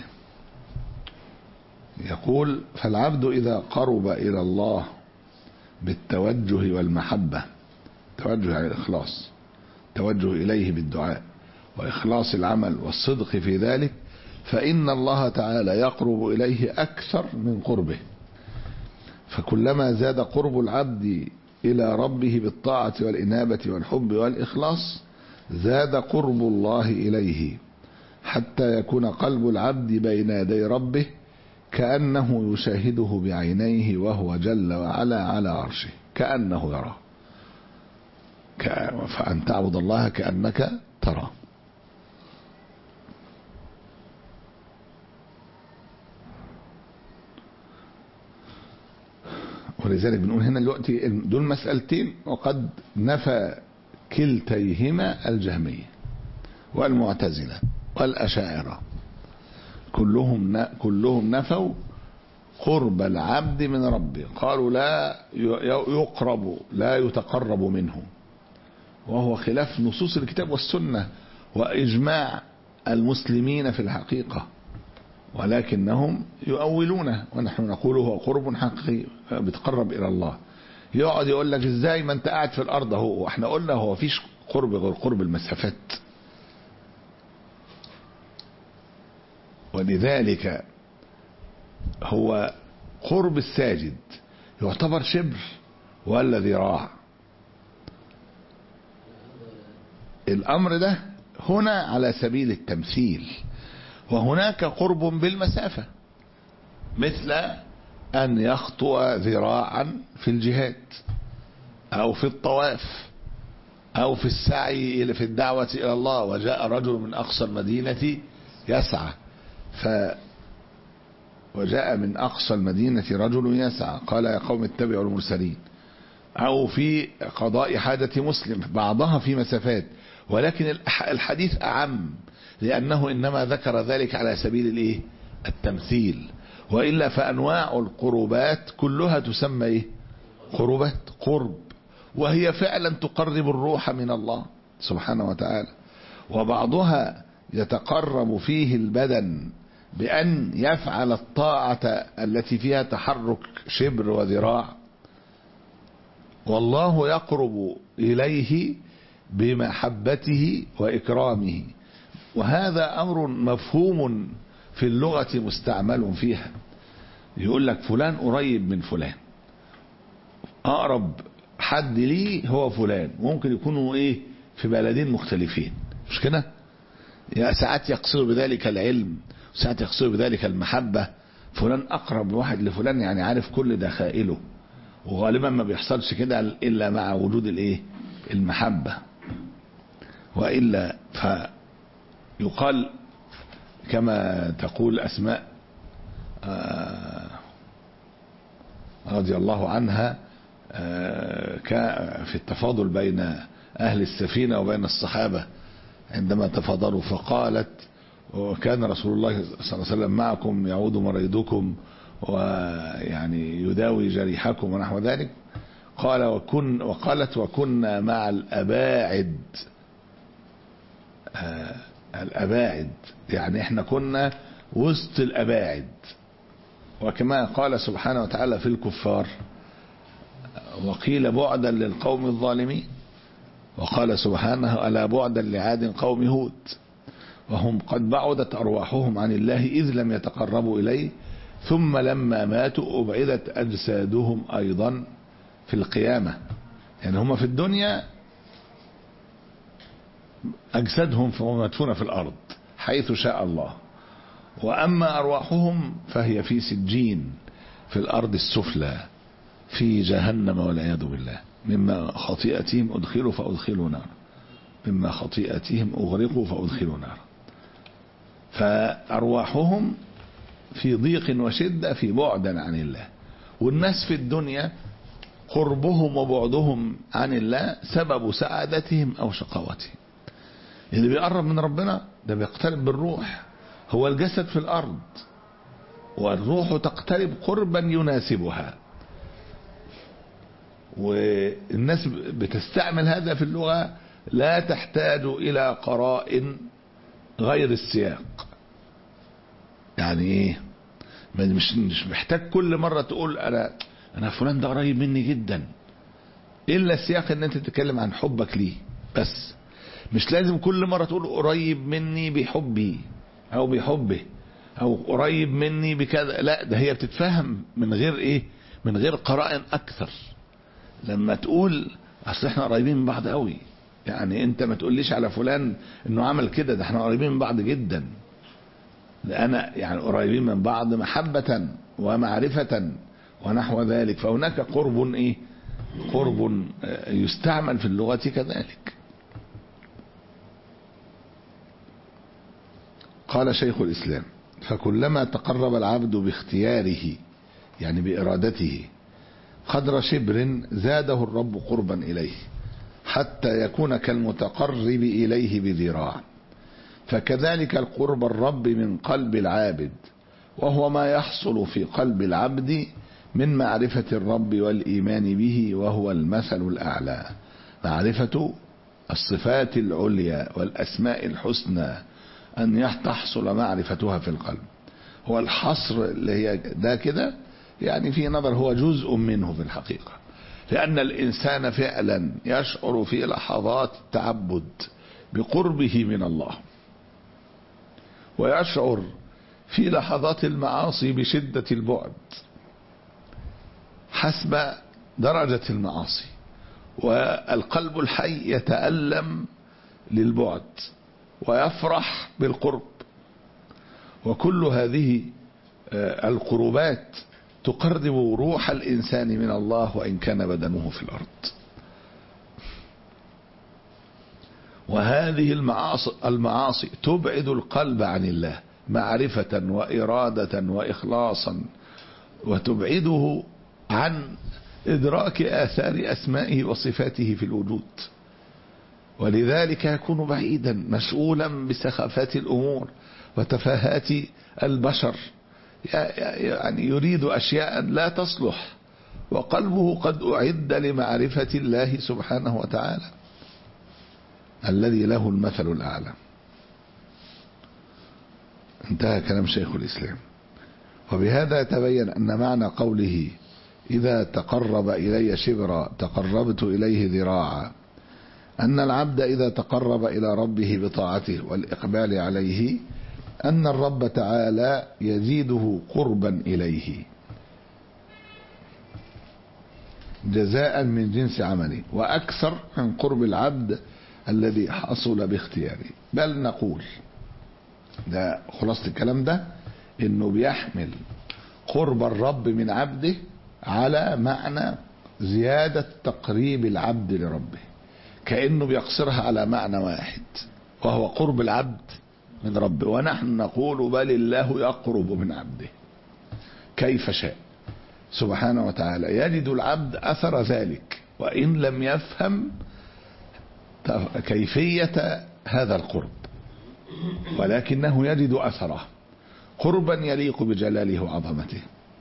يقول: فالعبد إذا قرب إلى الله بالتوجه والمحبة، توجه على الإخلاص، توجه إليه بالدعاء وإخلاص العمل والصدق في ذلك، فإن الله تعالى يقرب إليه أكثر من قربه. فكلما زاد قرب العبد إلى ربه بالطاعة والإنابة والحب والإخلاص زاد قرب الله إليه، حتى يكون قلب العبد بين يدي ربه كأنه يشاهده بعينيه وهو جل وعلا على عرشه، كأنه يراه. فأن تعبد الله كأنك تراه. ولذلك بنقول هنا دلوقتي دول مسألتين وقد نفى كلتيهما الجهمية والمعتزلة والأشاعرة، كلهم كلهم نفوا قرب العبد من ربه، قالوا لا يقرب لا يتقرب منه، وهو خلاف نصوص الكتاب والسنة وإجماع المسلمين في الحقيقة، ولكنهم يؤولونه، ونحن نقول هو قرب حقيقي بتقرب إلى الله. يقعد يقول لك ازاي ما انت قاعد في الأرض اهو، واحنا قلنا هو فيش قرب غير قرب المسافات. ولذلك هو قرب الساجد يعتبر شبر ولا ذراع؟ الأمر ده هنا على سبيل التمثيل، وهناك قرب بالمسافة، مثل أن يخطو ذراعا في الجهاد أو في الطواف أو في السعي في الدعوة إلى الله. وجاء رجل من أقصى المدينة يسعى ف وجاء من أقصى المدينة رجل يسعى قال يا قوم اتبعوا المرسلين. أو في قضاء حاجة مسلم، بعضها في مسافات، ولكن الحديث أعم لأنه إنما ذكر ذلك على سبيل الإيه؟ التمثيل. وإلا فأنواع القربات كلها تسمى إيه؟ قربات، قرب، وهي فعلا تقرب الروح من الله سبحانه وتعالى. وبعضها يتقرب فيه البدن بأن يفعل الطاعة التي فيها تحرك شبر وذراع، والله يقرب إليه بمحبته وإكرامه. وهذا أمر مفهوم في اللغة مستعمل فيها. يقول لك فلان قريب من فلان، أقرب حد ليه هو فلان، ممكن يكونوا إيه في بلدين مختلفين، مش كده؟ ساعات يقصد بذلك العلم، ساعات يقصد بذلك المحبة. فلان أقرب واحد لفلان يعني عارف كل دخائله، وغالبا ما بيحصلش كده إلا مع وجود الإيه؟ المحبة. وإلا فيقال كما تقول أسماء رضي الله عنها في التفاضل بين أهل السفينة وبين الصحابة عندما تفاضلوا، فقالت وكان رسول الله صلى الله عليه وسلم معكم يعود مريضكم ويعني يداوي جريحكم ونحو ذلك. قال وكن وقالت وكنا مع الأباعد. آه الأباعد يعني احنا كنا وسط الأباعد. وكما قال سبحانه وتعالى في الكفار وقيل بعدا للقوم الظالمين، وقال سبحانه ألا بعدا لعاد قوم هود، وهم قد بعدت أرواحهم عن الله إذ لم يتقربوا إليه ثم لما ماتوا أبعدت أجسادهم أيضا في القيامة. يعني هم في الدنيا أجسادهم مدفونة في الأرض حيث شاء الله، وأما أرواحهم فهي في سجين في الأرض السفلى في جهنم والعياذ بالله. مما خطيئتهم أدخلوا فأدخلوا نار، مما خطيئتهم أغرقوا فأدخلوا نار. فأرواحهم في ضيق وشدة، في بعد عن الله. والناس في الدنيا قربهم وبعدهم عن الله سبب سعادتهم أو شقاوتهم. اللي بيقرب من ربنا ده بيقترب بالروح، هو الجسد في الأرض والروح تقترب قربا يناسبها. والناس بتستعمل هذا في اللغة، لا تحتاج إلى قرائن غير السياق. يعني ايه؟ مش مش محتاج كل مرة تقول انا انا فلان ده قريب مني جدا، الا السياق ان انت تتكلم عن حبك ليه بس. مش لازم كل مرة تقول قريب مني بحبي او بحبه او قريب مني بكذا، لا ده هي بتتفهم من غير ايه، من غير قرائن اكثر. لما تقول اصل احنا قريبين من بعض قوي، يعني انت ما تقوليش على فلان انه عمل كده، ده احنا قريبين من بعض جدا. أنا يعني قريبين من بعض محبة ومعرفة ونحو ذلك. فهناك قرب إيه؟ قرب يستعمل في اللغة كذلك. قال شيخ الإسلام: فكلما تقرب العبد باختياره يعني بإرادته قدر شبر زاده الرب قربا إليه حتى يكون كالمتقرب إليه بذراع. فكذلك القرب الرب من قلب العابد، وهو ما يحصل في قلب العبد من معرفة الرب والإيمان به، وهو المثل الأعلى، معرفة الصفات العليا والأسماء الحسنى، أن تحصل معرفتها في القلب. هو الحصر اللي هي ده كده يعني في نظر هو جزء منه في الحقيقة، لأن الإنسان فعلا يشعر في لحظات التعبد بقربه من الله، ويشعر في لحظات المعاصي بشدة البعد حسب درجة المعاصي. والقلب الحي يتألم للبعد ويفرح بالقرب. وكل هذه القربات تقرب روح الإنسان من الله وإن كان بدنه في الأرض. وهذه المعاصي, المعاصي تبعد القلب عن الله معرفة وإرادة وإخلاصا، وتبعده عن إدراك آثار أسمائه وصفاته في الوجود. ولذلك يكون بعيدا مشغولا بسخافات الأمور وتفاهات البشر، يعني يريد أشياء لا تصلح، وقلبه قد أعد لمعرفة الله سبحانه وتعالى الذي له المثل الأعلى. انتهى كلام شيخ الإسلام. وبهذا يتبين أن معنى قوله إذا تقرب إلي شبرا تقربت إليه ذراعا، أن العبد إذا تقرب إلى ربه بطاعته والإقبال عليه أن الرب تعالى يزيده قربا إليه جزاء من جنس عمله، وأكثر من قرب العبد الذي حصل باختياره. بل نقول ده خلاصة الكلام ده إنه بيحمل قرب الرب من عبده على معنى زيادة تقريب العبد لربه، كأنه بيقصرها على معنى واحد وهو قرب العبد من ربه. ونحن نقول بل الله يقرب من عبده كيف شاء سبحانه وتعالى. يجد العبد أثر ذلك وإن لم يفهم كيفية هذا القرب، ولكنه يجد أثره قربا يليق بجلاله وعظمته.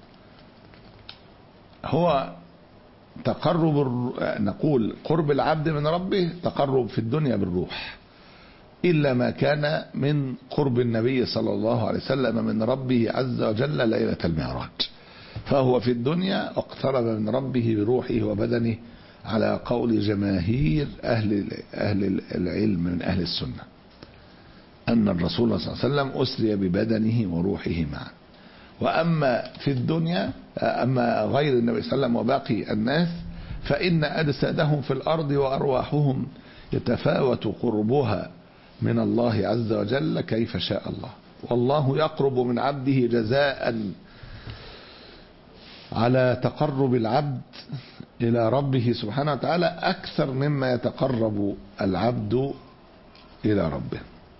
هو تقرب نقول قرب العبد من ربه تقرب في الدنيا بالروح، إلا ما كان من قرب النبي صلى الله عليه وسلم من ربه عز وجل ليلة المعراج، فهو في الدنيا اقترب من ربه بروحه وبدنه على قول جماهير أهل, أهل العلم من أهل السنة أن الرسول صلى الله عليه وسلم أسري ببدنه وروحه معا. وأما في الدنيا أما غير النبي صلى الله عليه وسلم وباقي الناس فإن أجسادهم في الأرض وأرواحهم يتفاوت قربها من الله عز وجل كيف شاء الله. والله يقرب من عبده جزاء على تقرب العبد إلى ربه سبحانه وتعالى أكثر مما يتقرب العبد إلى ربه.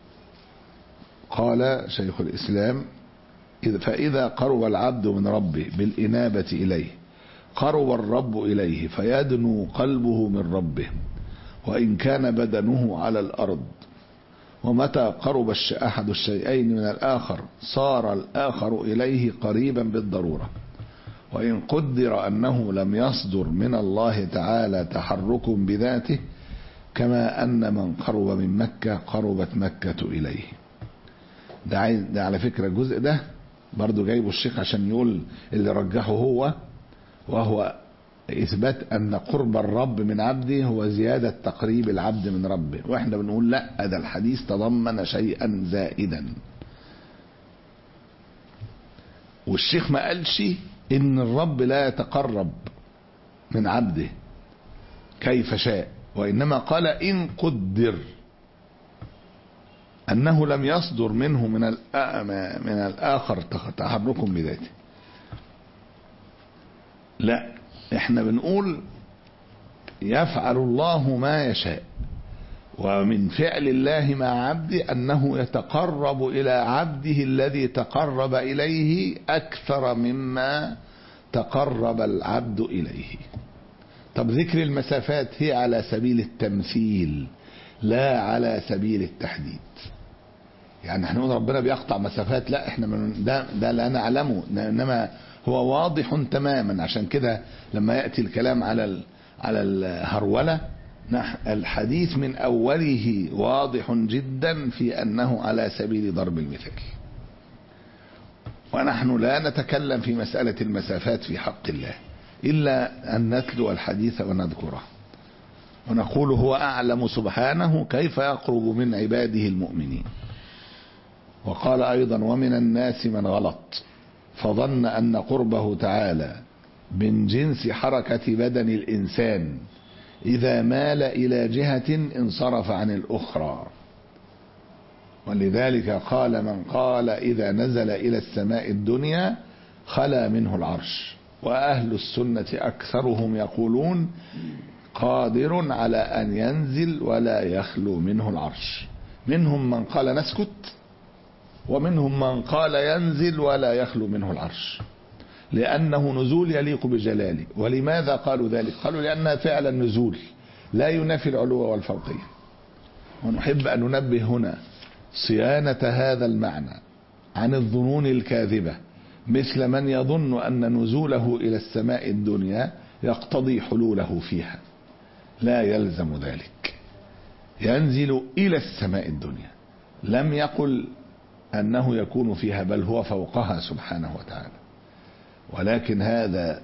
قال شيخ الإسلام: فإذا قرب العبد من ربه بالإنابة إليه قرب الرب إليه فيدنو قلبه من ربه وإن كان بدنه على الأرض. ومتى قرب أحد الشيئين من الآخر صار الآخر إليه قريبا بالضرورة. وإن قدر أنه لم يصدر من الله تعالى تحرك بذاته كما أن من قرب من مكة قربت مكة إليه. ده, ده على فكرة الجزء ده برضو جايبه الشيخ عشان يقول اللي رجحه هو، وهو إثبات أن قرب الرب من عبده هو زيادة تقريب العبد من ربه. وإحنا بنقول لا، ده الحديث تضمن شيئا زائدا. والشيخ ما قالش إن الرب لا يتقرب من عبده كيف شاء، وإنما قال إن قدر أنه لم يصدر منه من من الآخر تحرك بذاته. لا، احنا بنقول يفعل الله ما يشاء، ومن فعل الله مع عبده أنه يتقرب إلى عبده الذي تقرب إليه أكثر مما تقرب العبد إليه. طب ذكر المسافات هي على سبيل التمثيل لا على سبيل التحديد. يعني احنا نقول ربنا بيقطع مسافات، لا، احنا من ده, ده لا نعلمه، انما هو واضح تماما. عشان كده لما يأتي الكلام على على الهرولة الحديث من أوله واضح جدا في أنه على سبيل ضرب المثال. ونحن لا نتكلم في مسألة المسافات في حق الله إلا أن نتلو الحديث ونذكره ونقول هو أعلم سبحانه كيف يقرب من عباده المؤمنين. وقال أيضا: ومن الناس من غلط فظن أن قربه تعالى من جنس حركة بدن الإنسان إذا مال إلى جهة انصرف عن الأخرى. ولذلك قال من قال إذا نزل إلى السماء الدنيا خلا منه العرش. وأهل السنة أكثرهم يقولون قادر على أن ينزل ولا يخلو منه العرش. منهم من قال نسكت، ومنهم من قال ينزل ولا يخلو منه العرش، لأنه نزول يليق بجلاله. ولماذا قالوا ذلك؟ قالوا لأنها فعلا نزول لا ينافي العلو والفوقية. ونحب أن ننبه هنا صيانة هذا المعنى عن الظنون الكاذبة، مثل من يظن أن نزوله إلى السماء الدنيا يقتضي حلوله فيها. لا يلزم ذلك. ينزل إلى السماء الدنيا، لم يقل أنه يكون فيها، بل هو فوقها سبحانه وتعالى. ولكن هذا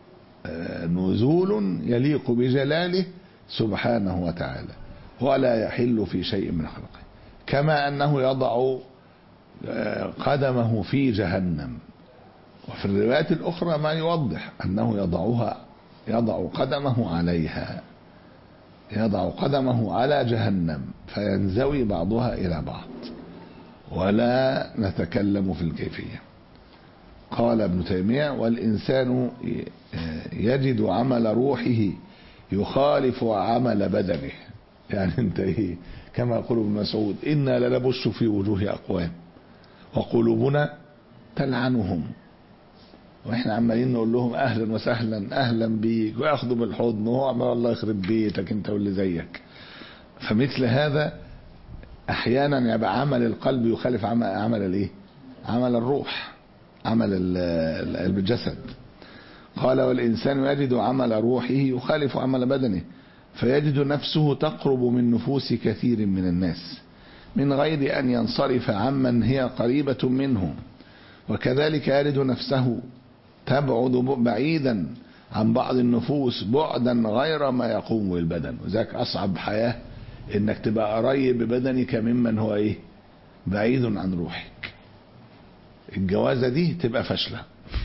نزول يليق بجلاله سبحانه وتعالى ولا يحل في شيء من خلقه. كما أنه يضع قدمه في جهنم. وفي الروايات الأخرى ما يوضح أنه يضعها يضع قدمه عليها، يضع قدمه على جهنم فينزوي بعضها إلى بعض. ولا نتكلم في الكيفية. قال ابن تيمية: والإنسان يجد عمل روحه يخالف عمل بدنه. يعني انت ايه؟ كما يقول ابن مسعود: إنا لنبش في وجوه أقوام وقلوبنا تلعنهم. واحنا عمالين نقول لهم أهلا وسهلا أهلا بيك وياخذوا بالحضن وهو الله يخرب بيتك انت واللي زيك. فمثل هذا احيانا يبقى عمل القلب يخالف عمل عمل الايه؟ عمل الروح، عمل الجسد. قال: والإنسان يجد عمل روحه يخالف عمل بدنه فيجد نفسه تقرب من نفوس كثير من الناس من غير أن ينصرف عمن هي قريبة منه. وكذلك يجد نفسه تبعد بعيدا عن بعض النفوس بعدا غير ما يقوم بالبدن. وذاك أصعب حياة إنك تبقى قريب ببدنك ممن هو إيه؟ بعيد عن روحك. الجوازة دي تبقى فاشلة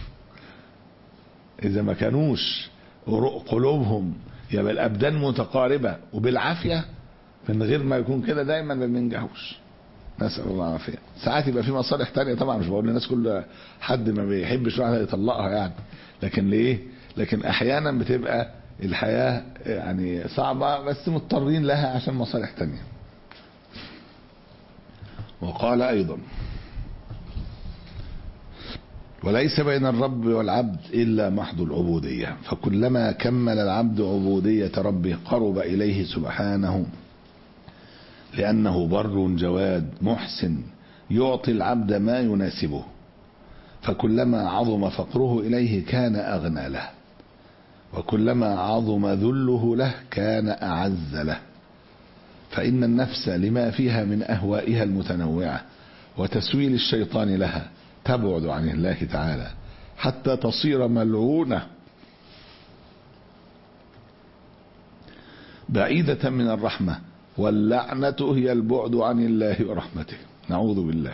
إذا ما كانوش قلوبهم يبقى الأبدان متقاربة وبالعافية. من غير ما يكون كده دايما ما بننجحوش. نسأل الله العافية. ساعات يبقى في مصالح تانية طبعا، مش بقول للناس كل حد ما بيحبش واحدة يطلقها يعني، لكن ليه؟ لكن احيانا بتبقى الحياة يعني صعبة بس مضطرين لها عشان مصالح تانية. وقال ايضا: وليس بين الرب والعبد إلا محض العبودية، فكلما كمل العبد عبودية ربه قرب إليه سبحانه، لأنه بر جواد محسن يعطي العبد ما يناسبه، فكلما عظم فقره إليه كان أغنى له، وكلما عظم ذله له كان أعز له. فإن النفس لما فيها من أهوائها المتنوعة وتسويل الشيطان لها تبعد عن الله تعالى حتى تصير ملعونة بعيدة من الرحمة، واللعنة هي البعد عن الله ورحمته، نعوذ بالله.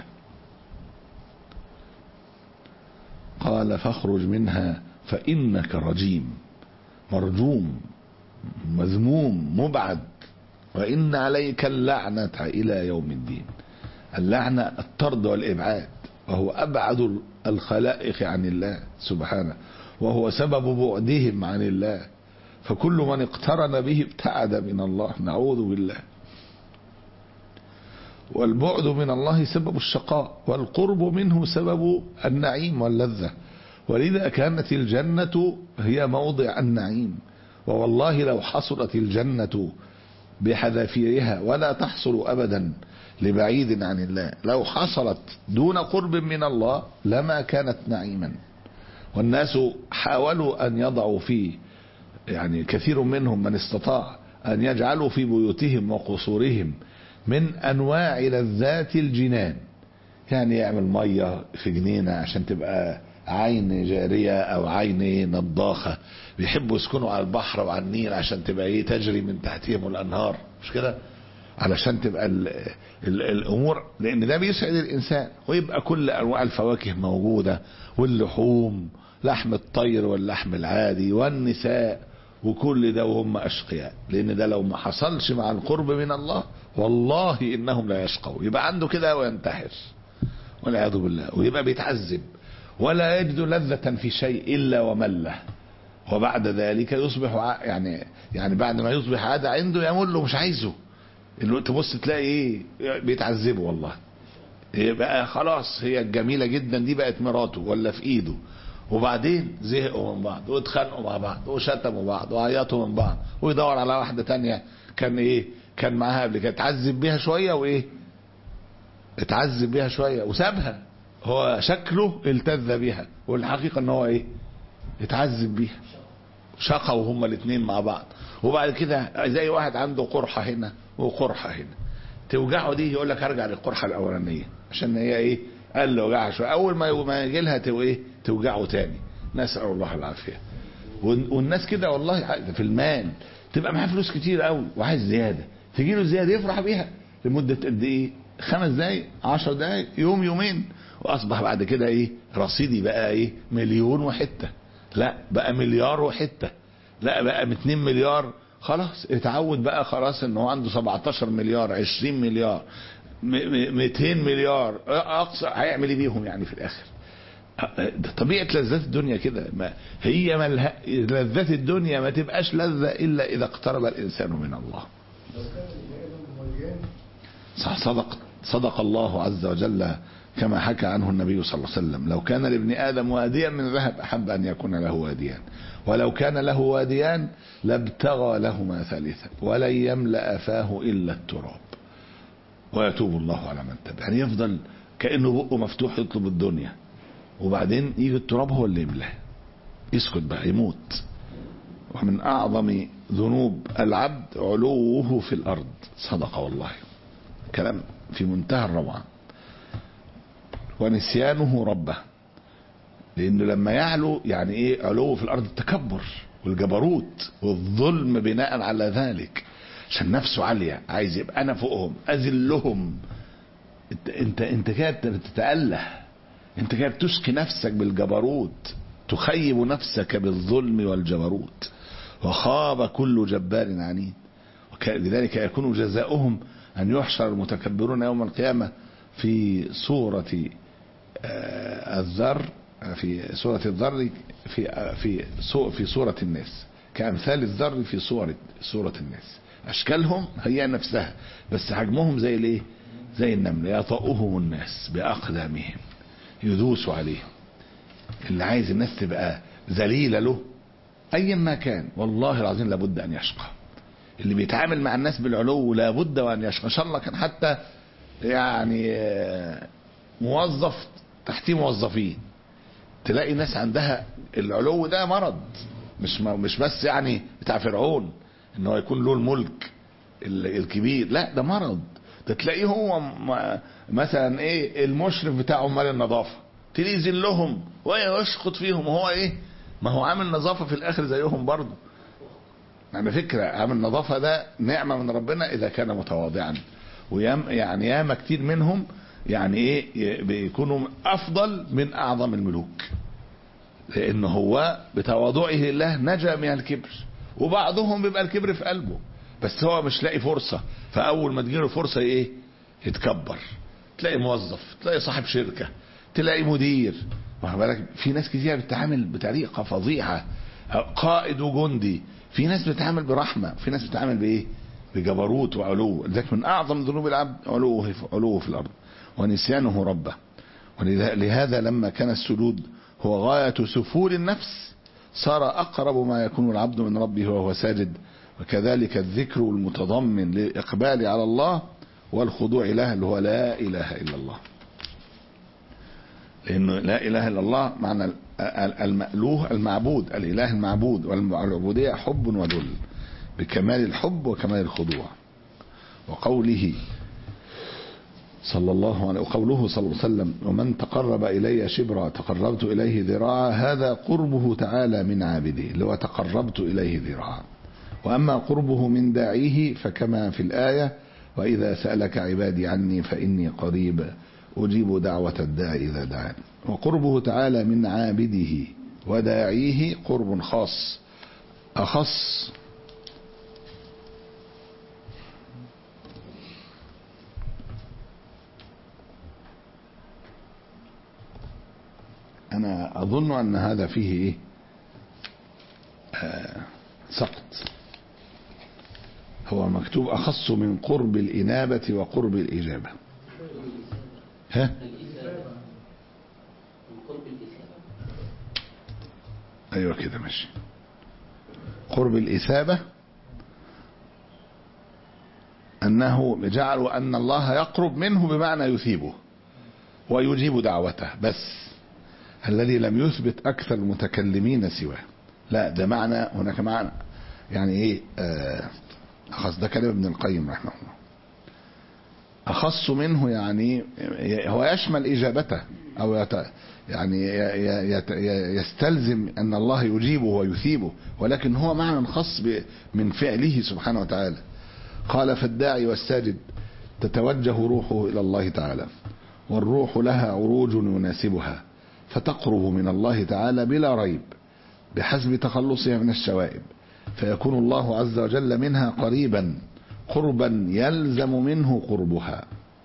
قال: فاخرج منها فإنك رجيم، مرجوم مذموم مبعد، وإن عليك اللعنة إلى يوم الدين. اللعنة الطرد والإبعاد، وهو أبعد الخلائق عن الله سبحانه، وهو سبب بعدهم عن الله، فكل من اقترن به ابتعد من الله، نعوذ بالله. والبعد من الله سبب الشقاء، والقرب منه سبب النعيم واللذة، ولذا كانت الجنة هي موضع النعيم. ووالله لو حصلت الجنة بحذافيرها، ولا تحصل أبدا لبعيد عن الله، لو حصلت دون قرب من الله لما كانت نعيما. والناس حاولوا أن يضعوا فيه، يعني كثير منهم من استطاع أن يجعلوا في بيوتهم وقصورهم من أنواع لذات الجنان، يعني يعمل مية في جنينة عشان تبقى عين جارية أو عين نضاخة، بيحبوا يسكنوا على البحر وعلى النيل عشان تبقى ايه تجري من تحتهم الأنهار، مش كده؟ علشان تبقى ال ال الأمور، لأن ده بيسعد الإنسان، ويبقى كل أنواع الفواكه موجودة، واللحوم، لحم الطير واللحم العادي والنساء، وكل ده وهم أشقياء، لأن ده لو ما حصلش مع القرب من الله والله إنهم لا يشقوا، يبقى عنده كده وينتحر والعياذ بالله، ويبقى بيتعذب ولا يجد لذة في شيء إلا ومله، وبعد ذلك يصبح يعني يعني بعد ما يصبح عادة عنده يمل له مش عايزه، اللي تبص تلاقي ايه بيتعذبوا والله، بقى خلاص هي الجميلة جدا دي بقت مراته ولا في ايده، وبعدين زهقوا من بعض واتخانقوا مع بعض وشتموا بعض وعيطوا من بعض، ويدور على واحدة تانية كان ايه كان معاها قبل كده، اتعذب بيها شوية وايه اتعذب بيها شوية وسابها، هو شكله التذ بها والحقيقة ان هو ايه اتعذب بيها، شقوا هما الاثنين مع بعض. وبعد كده زي واحد عنده قرحة هنا وقرحة هنا، توجعه دي يقول لك هرجع للقرحة الاولانية عشان هي ايه قال له وجعها شوية، اول ما ما يجي لها تو ايه توجعه تاني، نسأل الله العافية. والناس كده والله في المال تبقى معاه فلوس كتير قوي وعايز زيادة، تجي له زيادة يفرح بيها لمدة قد ايه خمس دقايق عشر دقايق يوم يومين، واصبح بعد كده ايه رصيدي بقى ايه مليون وحتة، لا بقى مليار وحتة، لا بقى اتنين مليار، خلاص اتعود بقى خلاص ان هو عنده سبعتاشر مليار عشرين مليار مئتين مليار، اقصى هيعمل ايه بيهم يعني في الاخر؟ طبيعة لذات الدنيا كده، ما هي ملها لذات الدنيا ما تبقاش لذة الا اذا اقترب الانسان من الله. صح، صدق صدق الله عز وجل كما حكى عنه النبي صلى الله عليه وسلم: لو كان لابن آدم واديا من ذهب أحب أن يكون له واديان، ولو كان له واديان لابتغى لهما ثالثا، ولن يملأ فاه إلا التراب ويتوب الله على من تاب. يعني يفضل كأنه بقه مفتوح يطلب الدنيا، وبعدين يجي التراب هو اللي يملاه، يسكت بقى يموت. ومن أعظم ذنوب العبد علوه في الأرض، صدق والله، كلام في منتهى الروعة. ونسيانه ربه، لأنه لما يعلو يعني إيه علوه في الأرض؟ التكبر والجبروت والظلم بناء على ذلك، عشان نفسه عالية عايز يبقى أنا فوقهم أذلهم. انت انت انت كده بتتأله، انت كده بتشقي نفسك بالجبروت، تخيب نفسك بالظلم والجبروت. وخاب كل جبار عنيد، لذلك يكون جزاؤهم أن يحشر المتكبرون يوم القيامة في سورة الذر، في سورة الذر في في في سورة الناس، كأمثال الذر في سورة سورة الناس. أشكالهم هي نفسها بس حجمهم زي الايه؟ زي النمل، يطأهم الناس بأقدامهم، يدوسوا عليهم. اللي عايز الناس تبقى ذليلة له أي ما كان والله العظيم لابد أن يشقى. اللي بيتعامل مع الناس بالعلو لابد وأن يشقى، إن شاء الله كان حتى يعني موظف تحتيه موظفين، تلاقي ناس عندها العلو ده مرض، مش مش بس يعني بتاع فرعون ان هو يكون له الملك الكبير، لا ده مرض. ده تلاقيه هو مثلا ايه المشرف بتاع عمال النظافه، تلاقيه يذلهم ويشخط فيهم، وهو ايه ما هو عامل نظافه في الاخر زيهم برضه. على فكره عامل نظافه ده نعمه من ربنا اذا كان متواضعا، ويام يعني ياما كتير منهم يعني ايه بيكونوا افضل من اعظم الملوك، لان هو بتواضعه لله نجا من الكبر. وبعضهم بيبقى الكبر في قلبه بس هو مش لاقي فرصة، فاول ما تجيله فرصة ايه يتكبر. تلاقي موظف، تلاقي صاحب شركة، تلاقي مدير، واخد بالك؟ في ناس كتير بتتعامل بطريقة فظيعة، قائد وجندي. في ناس بتتعامل برحمة، في ناس بتتعامل بايه بجبروت وعلو. لذلك من اعظم ذنوب العبد علوه علوه في الارض ونسيانه ربه. ولهذا لما كان السجود هو غاية سفول النفس صار أقرب ما يكون العبد من ربه وهو ساجد. وكذلك الذكر المتضمن للإقبال على الله والخضوع له اللي هو لا إله إلا الله، لأنه لا إله إلا الله معنى المألوه المعبود، الإله المعبود، والعبودية حب وذل بكمال الحب وكمال الخضوع. وقوله صلى الله عليه وقوله صلى الله عليه وسلم ومن تقرب إلي شبرا تقربت إليه ذراعا، هذا قربه تعالى من عابده اللي هو تقربت إليه ذراعا. وأما قربه من داعيه فكما في الآية وإذا سألك عبادي عني فإني قريب أجيب دعوة الداعي إذا دعان. وقربه تعالى من عابده وداعيه قرب خاص أخص أنا أظن أن هذا فيه إيه آه سقط. هو مكتوب أخص من قرب الإنابة وقرب الإجابة. ها أيوة كده ماشي. قرب الإثابة أنه جعلوا أن الله يقرب منه بمعنى يثيبه ويجيب دعوته، بس الذي لم يثبت أكثر المتكلمين سواه. لا ده معنى، هناك معنى يعني إيه آه أخص. ده كلام ابن القيم رحمه الله. أخص منه يعني هو يشمل إجابته أو يت يعني يت يستلزم أن الله يجيبه ويثيبه، ولكن هو معنى خاص من فعله سبحانه وتعالى. قال فالداعي والساجد تتوجه روحه إلى الله تعالى، والروح لها عروج يناسبها فتقرب من الله تعالى بلا ريب بحسب تخلصها من الشوائب، فيكون الله عز وجل منها قريبا قربا يلزم منه قربها.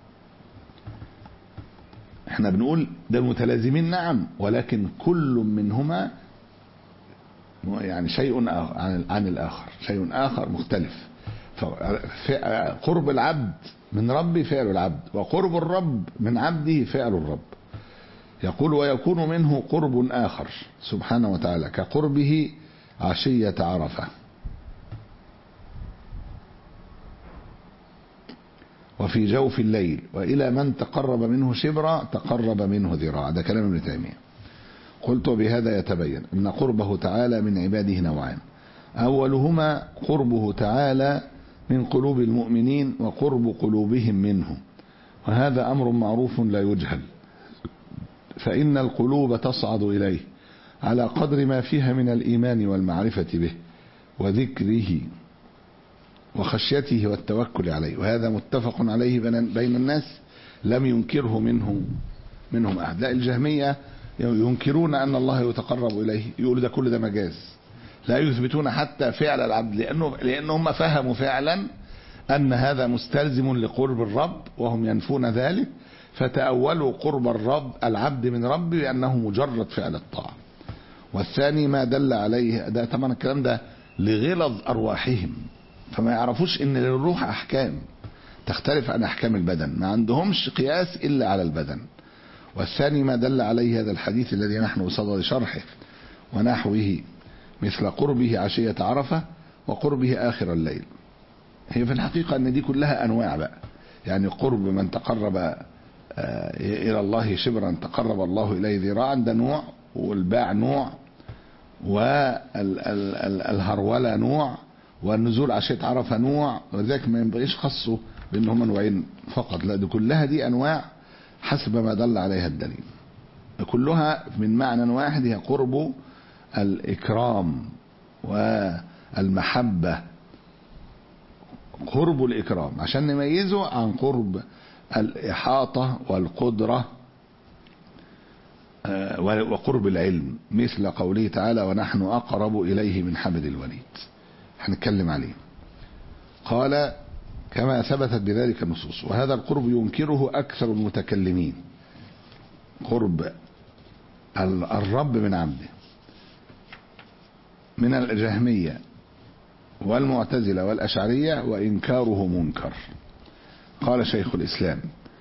احنا بنقول ده المتلازمين نعم، ولكن كل منهما يعني شيء عن عن الآخر، شيء آخر مختلف. قرب العبد من ربه فعل العبد، وقرب الرب من عبده فعل الرب. يقول ويكون منه قرب آخر سبحانه وتعالى كقربه عشية عرفة. وفي جوف الليل وإلى من تقرب منه شبرا تقرب منه ذراع. ده كلام ابن تيمية. قلت بهذا يتبين أن قربه تعالى من عباده نوعان، أولهما قربه تعالى من قلوب المؤمنين وقرب قلوبهم منه، وهذا أمر معروف لا يجهل، فإن القلوب تصعد إليه على قدر ما فيها من الإيمان والمعرفة به وذكره وخشيته والتوكل عليه، وهذا متفق عليه بين الناس لم ينكره منه منهم أحد. لا الجهمية ينكرون أن الله يتقرب إليه، يقولوا ده كل ده مجاز، لا يثبتون حتى فعل العبد، لأنه لأنهم فهموا فعلا أن هذا مستلزم لقرب الرب وهم ينفون ذلك، فتأولوا قرب الرب العبد من ربه بأنه مجرد فعل الطاعة. والثاني ما دل عليه، ده طبعا الكلام ده لغلظ أرواحهم، فما يعرفوش ان للروح أحكام تختلف عن أحكام البدن، ما عندهمش قياس إلا على البدن. والثاني ما دل عليه هذا الحديث الذي نحن بصدد شرحه ونحوه، مثل قربه عشية عرفة وقربه آخر الليل. هي في الحقيقة أن دي كلها أنواع بقى، يعني قرب من تقرب إلى الله شبرا تقرب الله إليه ذراعا، ده نوع، والباع نوع، والهرولة نوع، والنزول عشية عرفة نوع، وذلك ما ينبغيش خصه بأنهم نوعين فقط، لا دي كلها دي أنواع حسب ما دل عليها الدليل، كلها من معنى واحد، هي قرب الإكرام والمحبة، قرب الإكرام عشان نميزه عن قرب الإحاطة والقدرة وقرب العلم، مثل قوله تعالى ونحن أقرب إليه من حبل الوريد، هنتكلم عليه. قال كما ثبتت بذلك النصوص، وهذا القرب ينكره أكثر المتكلمين، قرب الرب من عبده، من الجهمية والمعتزلة والأشعرية، وإنكاره منكر. قال شيخ الإسلام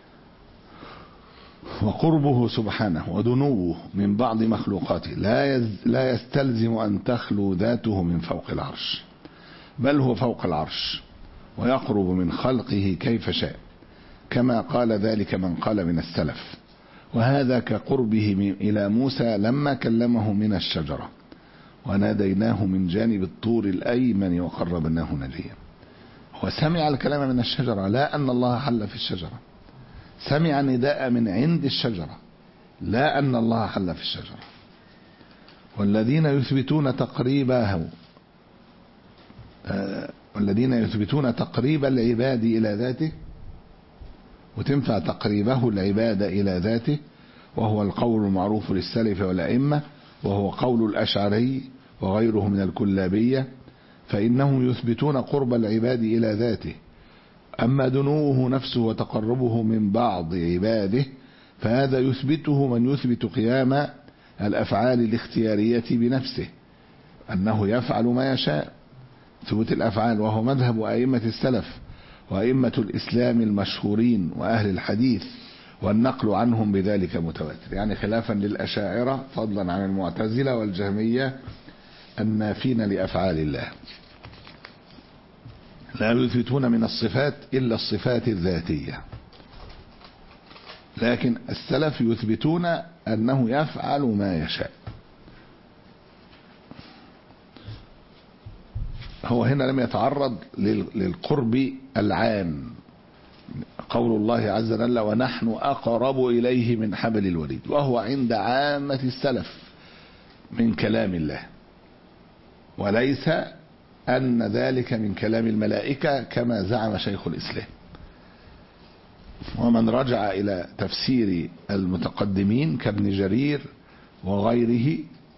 وقربه سبحانه ودنوه من بعض مخلوقاته لا لا يستلزم أن تخلو ذاته من فوق العرش، بل هو فوق العرش ويقرب من خلقه كيف شاء، كما قال ذلك من قال من السلف، وهذا كقربه إلى موسى لما كلمه من الشجرة وناديناه من جانب الطور الأيمن وقربناه نجيا. هو سمع الكلام من الشجرة، لا أن الله حل في الشجرة، سمع نداء من عند الشجرة، لا أن الله حل في الشجرة. والذين يثبتون تقريبه آه والذين يثبتون تقريب العباد إلى ذاته، وتنفع تقريبه العباد إلى ذاته، وهو القول المعروف للسلف والأئمة، وهو قول الأشعري وغيره من الكلابية، فإنهم يثبتون قرب العباد إلى ذاته. أما دنوه نفسه وتقربه من بعض عباده فهذا يثبته من يثبت قيام الأفعال الاختيارية بنفسه، أنه يفعل ما يشاء، ثبوت الأفعال، وهو مذهب أئمة السلف وأئمة الإسلام المشهورين وأهل الحديث، والنقل عنهم بذلك متواتر، يعني خلافا للأشاعرة فضلا عن المعتزلة والجهمية النافين لأفعال الله. لا يثبتون من الصفات إلا الصفات الذاتية، لكن السلف يثبتون أنه يفعل ما يشاء. هو هنا لم يتعرض للقرب العام، قول الله عز وجل ونحن أقرب إليه من حبل الوريد، وهو عند عامة السلف من كلام الله، وليس أن ذلك من كلام الملائكة كما زعم شيخ الإسلام. ومن رجع إلى تفسير المتقدمين كابن جرير وغيره،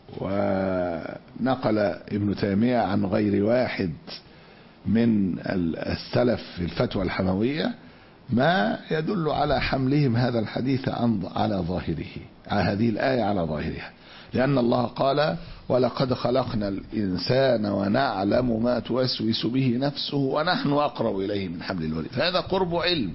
ونقل ابن تيمية عن غير واحد من السلف في الفتوى الحموية ما يدل على حملهم هذا الحديث على ظاهره، على هذه الآية على ظاهرها، لأن الله قال ولقد خلقنا الإنسان ونعلم ما توسوس به نفسه ونحن أقرب إليه من حبل الوريد، فهذا قرب علم،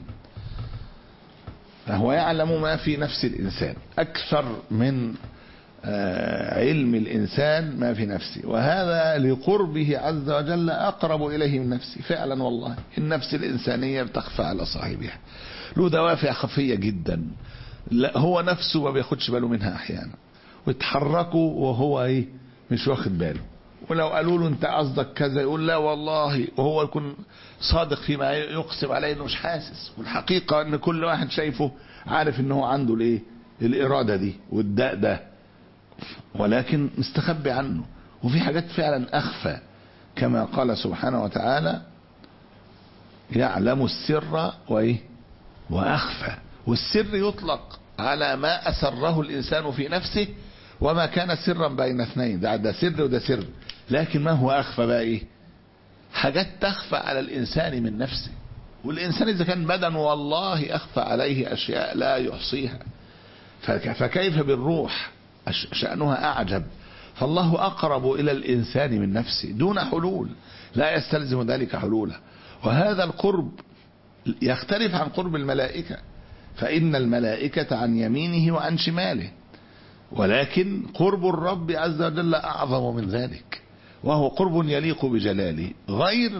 فهو يعلم ما في نفس الإنسان أكثر من علم الإنسان ما في نفسه، وهذا لقربه عز وجل أقرب إليه من نفسه. فعلا والله النفس الإنسانية بتخفى على صاحبها، له دوافع خفية جدا، لا هو نفسه ما بياخدش باله منها أحيانا، ويتحركوا وهو ايه مش واخد باله، ولو قالوا له انت قصدك كذا يقول لا والله، وهو يكون صادق فيما يقسم عليه انه مش حاسس، والحقيقة ان كل واحد شايفه عارف ان هو عنده الايه الارادة دي والداء ده، ولكن مستخبي عنه. وفي حاجات فعلا اخفى، كما قال سبحانه وتعالى يعلم السر وايه واخفى، والسر يطلق على ما أسره الإنسان في نفسه وما كان سرا بين اثنين، ده ده سر وده سر، لكن ما هو أخفى بقى إيه؟ حاجات تخفى على الإنسان من نفسه، والإنسان إذا كان بدن والله أخفى عليه أشياء لا يحصيها، فكيف بالروح شأنها أعجب. فالله أقرب إلى الإنسان من نفسه دون حلول، لا يستلزم ذلك حلوله. وهذا القرب يختلف عن قرب الملائكة، فإن الملائكة عن يمينه وعن شماله، ولكن قرب الرب عز وجل أعظم من ذلك، وهو قرب يليق بجلاله، غير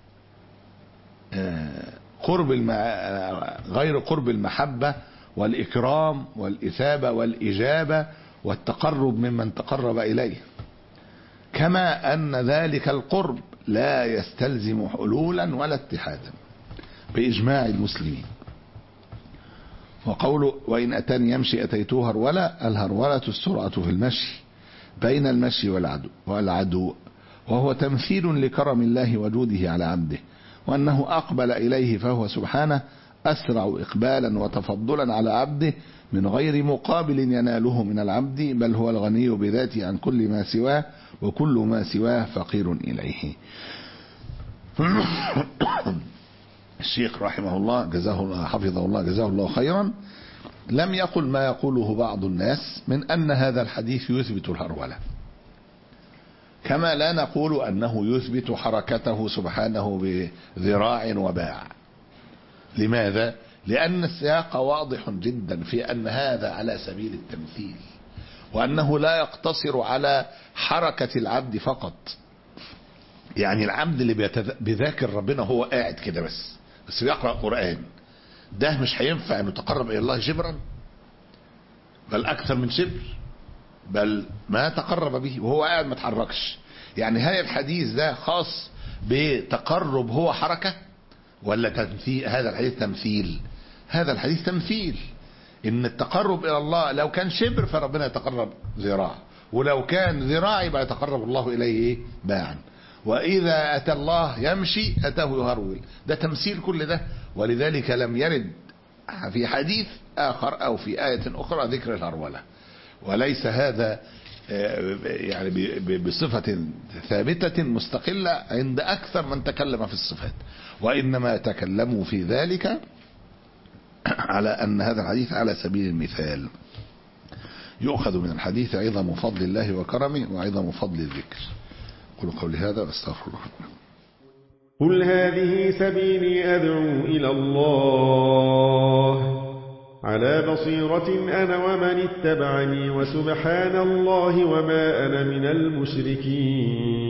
قرب غير قرب المحبة والإكرام والإثابة والإجابة والتقرب ممن تقرب إليه. كما أن ذلك القرب لا يستلزم حلولا ولا اتحادا بإجماع المسلمين. وقوله وإن أتاني يمشي أتيته هرولة، الهرولة السرعة في المشي بين المشي والعدو, والعدو وهو تمثيل لكرم الله وجوده على عبده، وأنه أقبل إليه فهو سبحانه أسرع إقبالا وتفضلا على عبده من غير مقابل يناله من العبد، بل هو الغني بذاته عن كل ما سواه، وكل ما سواه فقير إليه. الشيخ رحمه الله جزاه الله حفظه الله جزاه الله خيرا لم يقل ما يقوله بعض الناس من أن هذا الحديث يثبت الهرولة، كما لا نقول أنه يثبت حركته سبحانه بذراع وباع. لماذا؟ لأن السياق واضح جدا في أن هذا على سبيل التمثيل، وأنه لا يقتصر على حركة العبد فقط. يعني العبد اللي بيذاكر ربنا هو قاعد كده بس بس بيقرأ قرآن، ده مش هينفع انه تقرب الى الله شبرا، بل اكثر من شبر، بل ما تقرب به وهو قاعد ما تحركش. يعني هل الحديث ده خاص بتقرب هو حركة ولا تمثيل؟ هذا الحديث تمثيل، هذا الحديث تمثيل. ان التقرب الى الله لو كان شبر فربنا يتقرب ذراع، ولو كان ذراع يبقى يتقرب الله اليه باعا. وإذا أتى الله يمشي أتاه يهرول، ده تمثيل كل ده. ولذلك لم يرد في حديث آخر أو في آية أخرى ذكر الهرولة، وليس هذا يعني بصفة ثابتة مستقلة عند أكثر من تكلم في الصفات، وإنما تكلموا في ذلك على أن هذا الحديث على سبيل المثال. يؤخذ من الحديث عظم فضل الله وكرمه وعظم فضل الذكر. قل قولي هذا واستغفر الله. قل هذه سبيلي أدعو إلى الله على بصيرة أنا ومن اتبعني، وسبحان الله وما أنا من المشركين.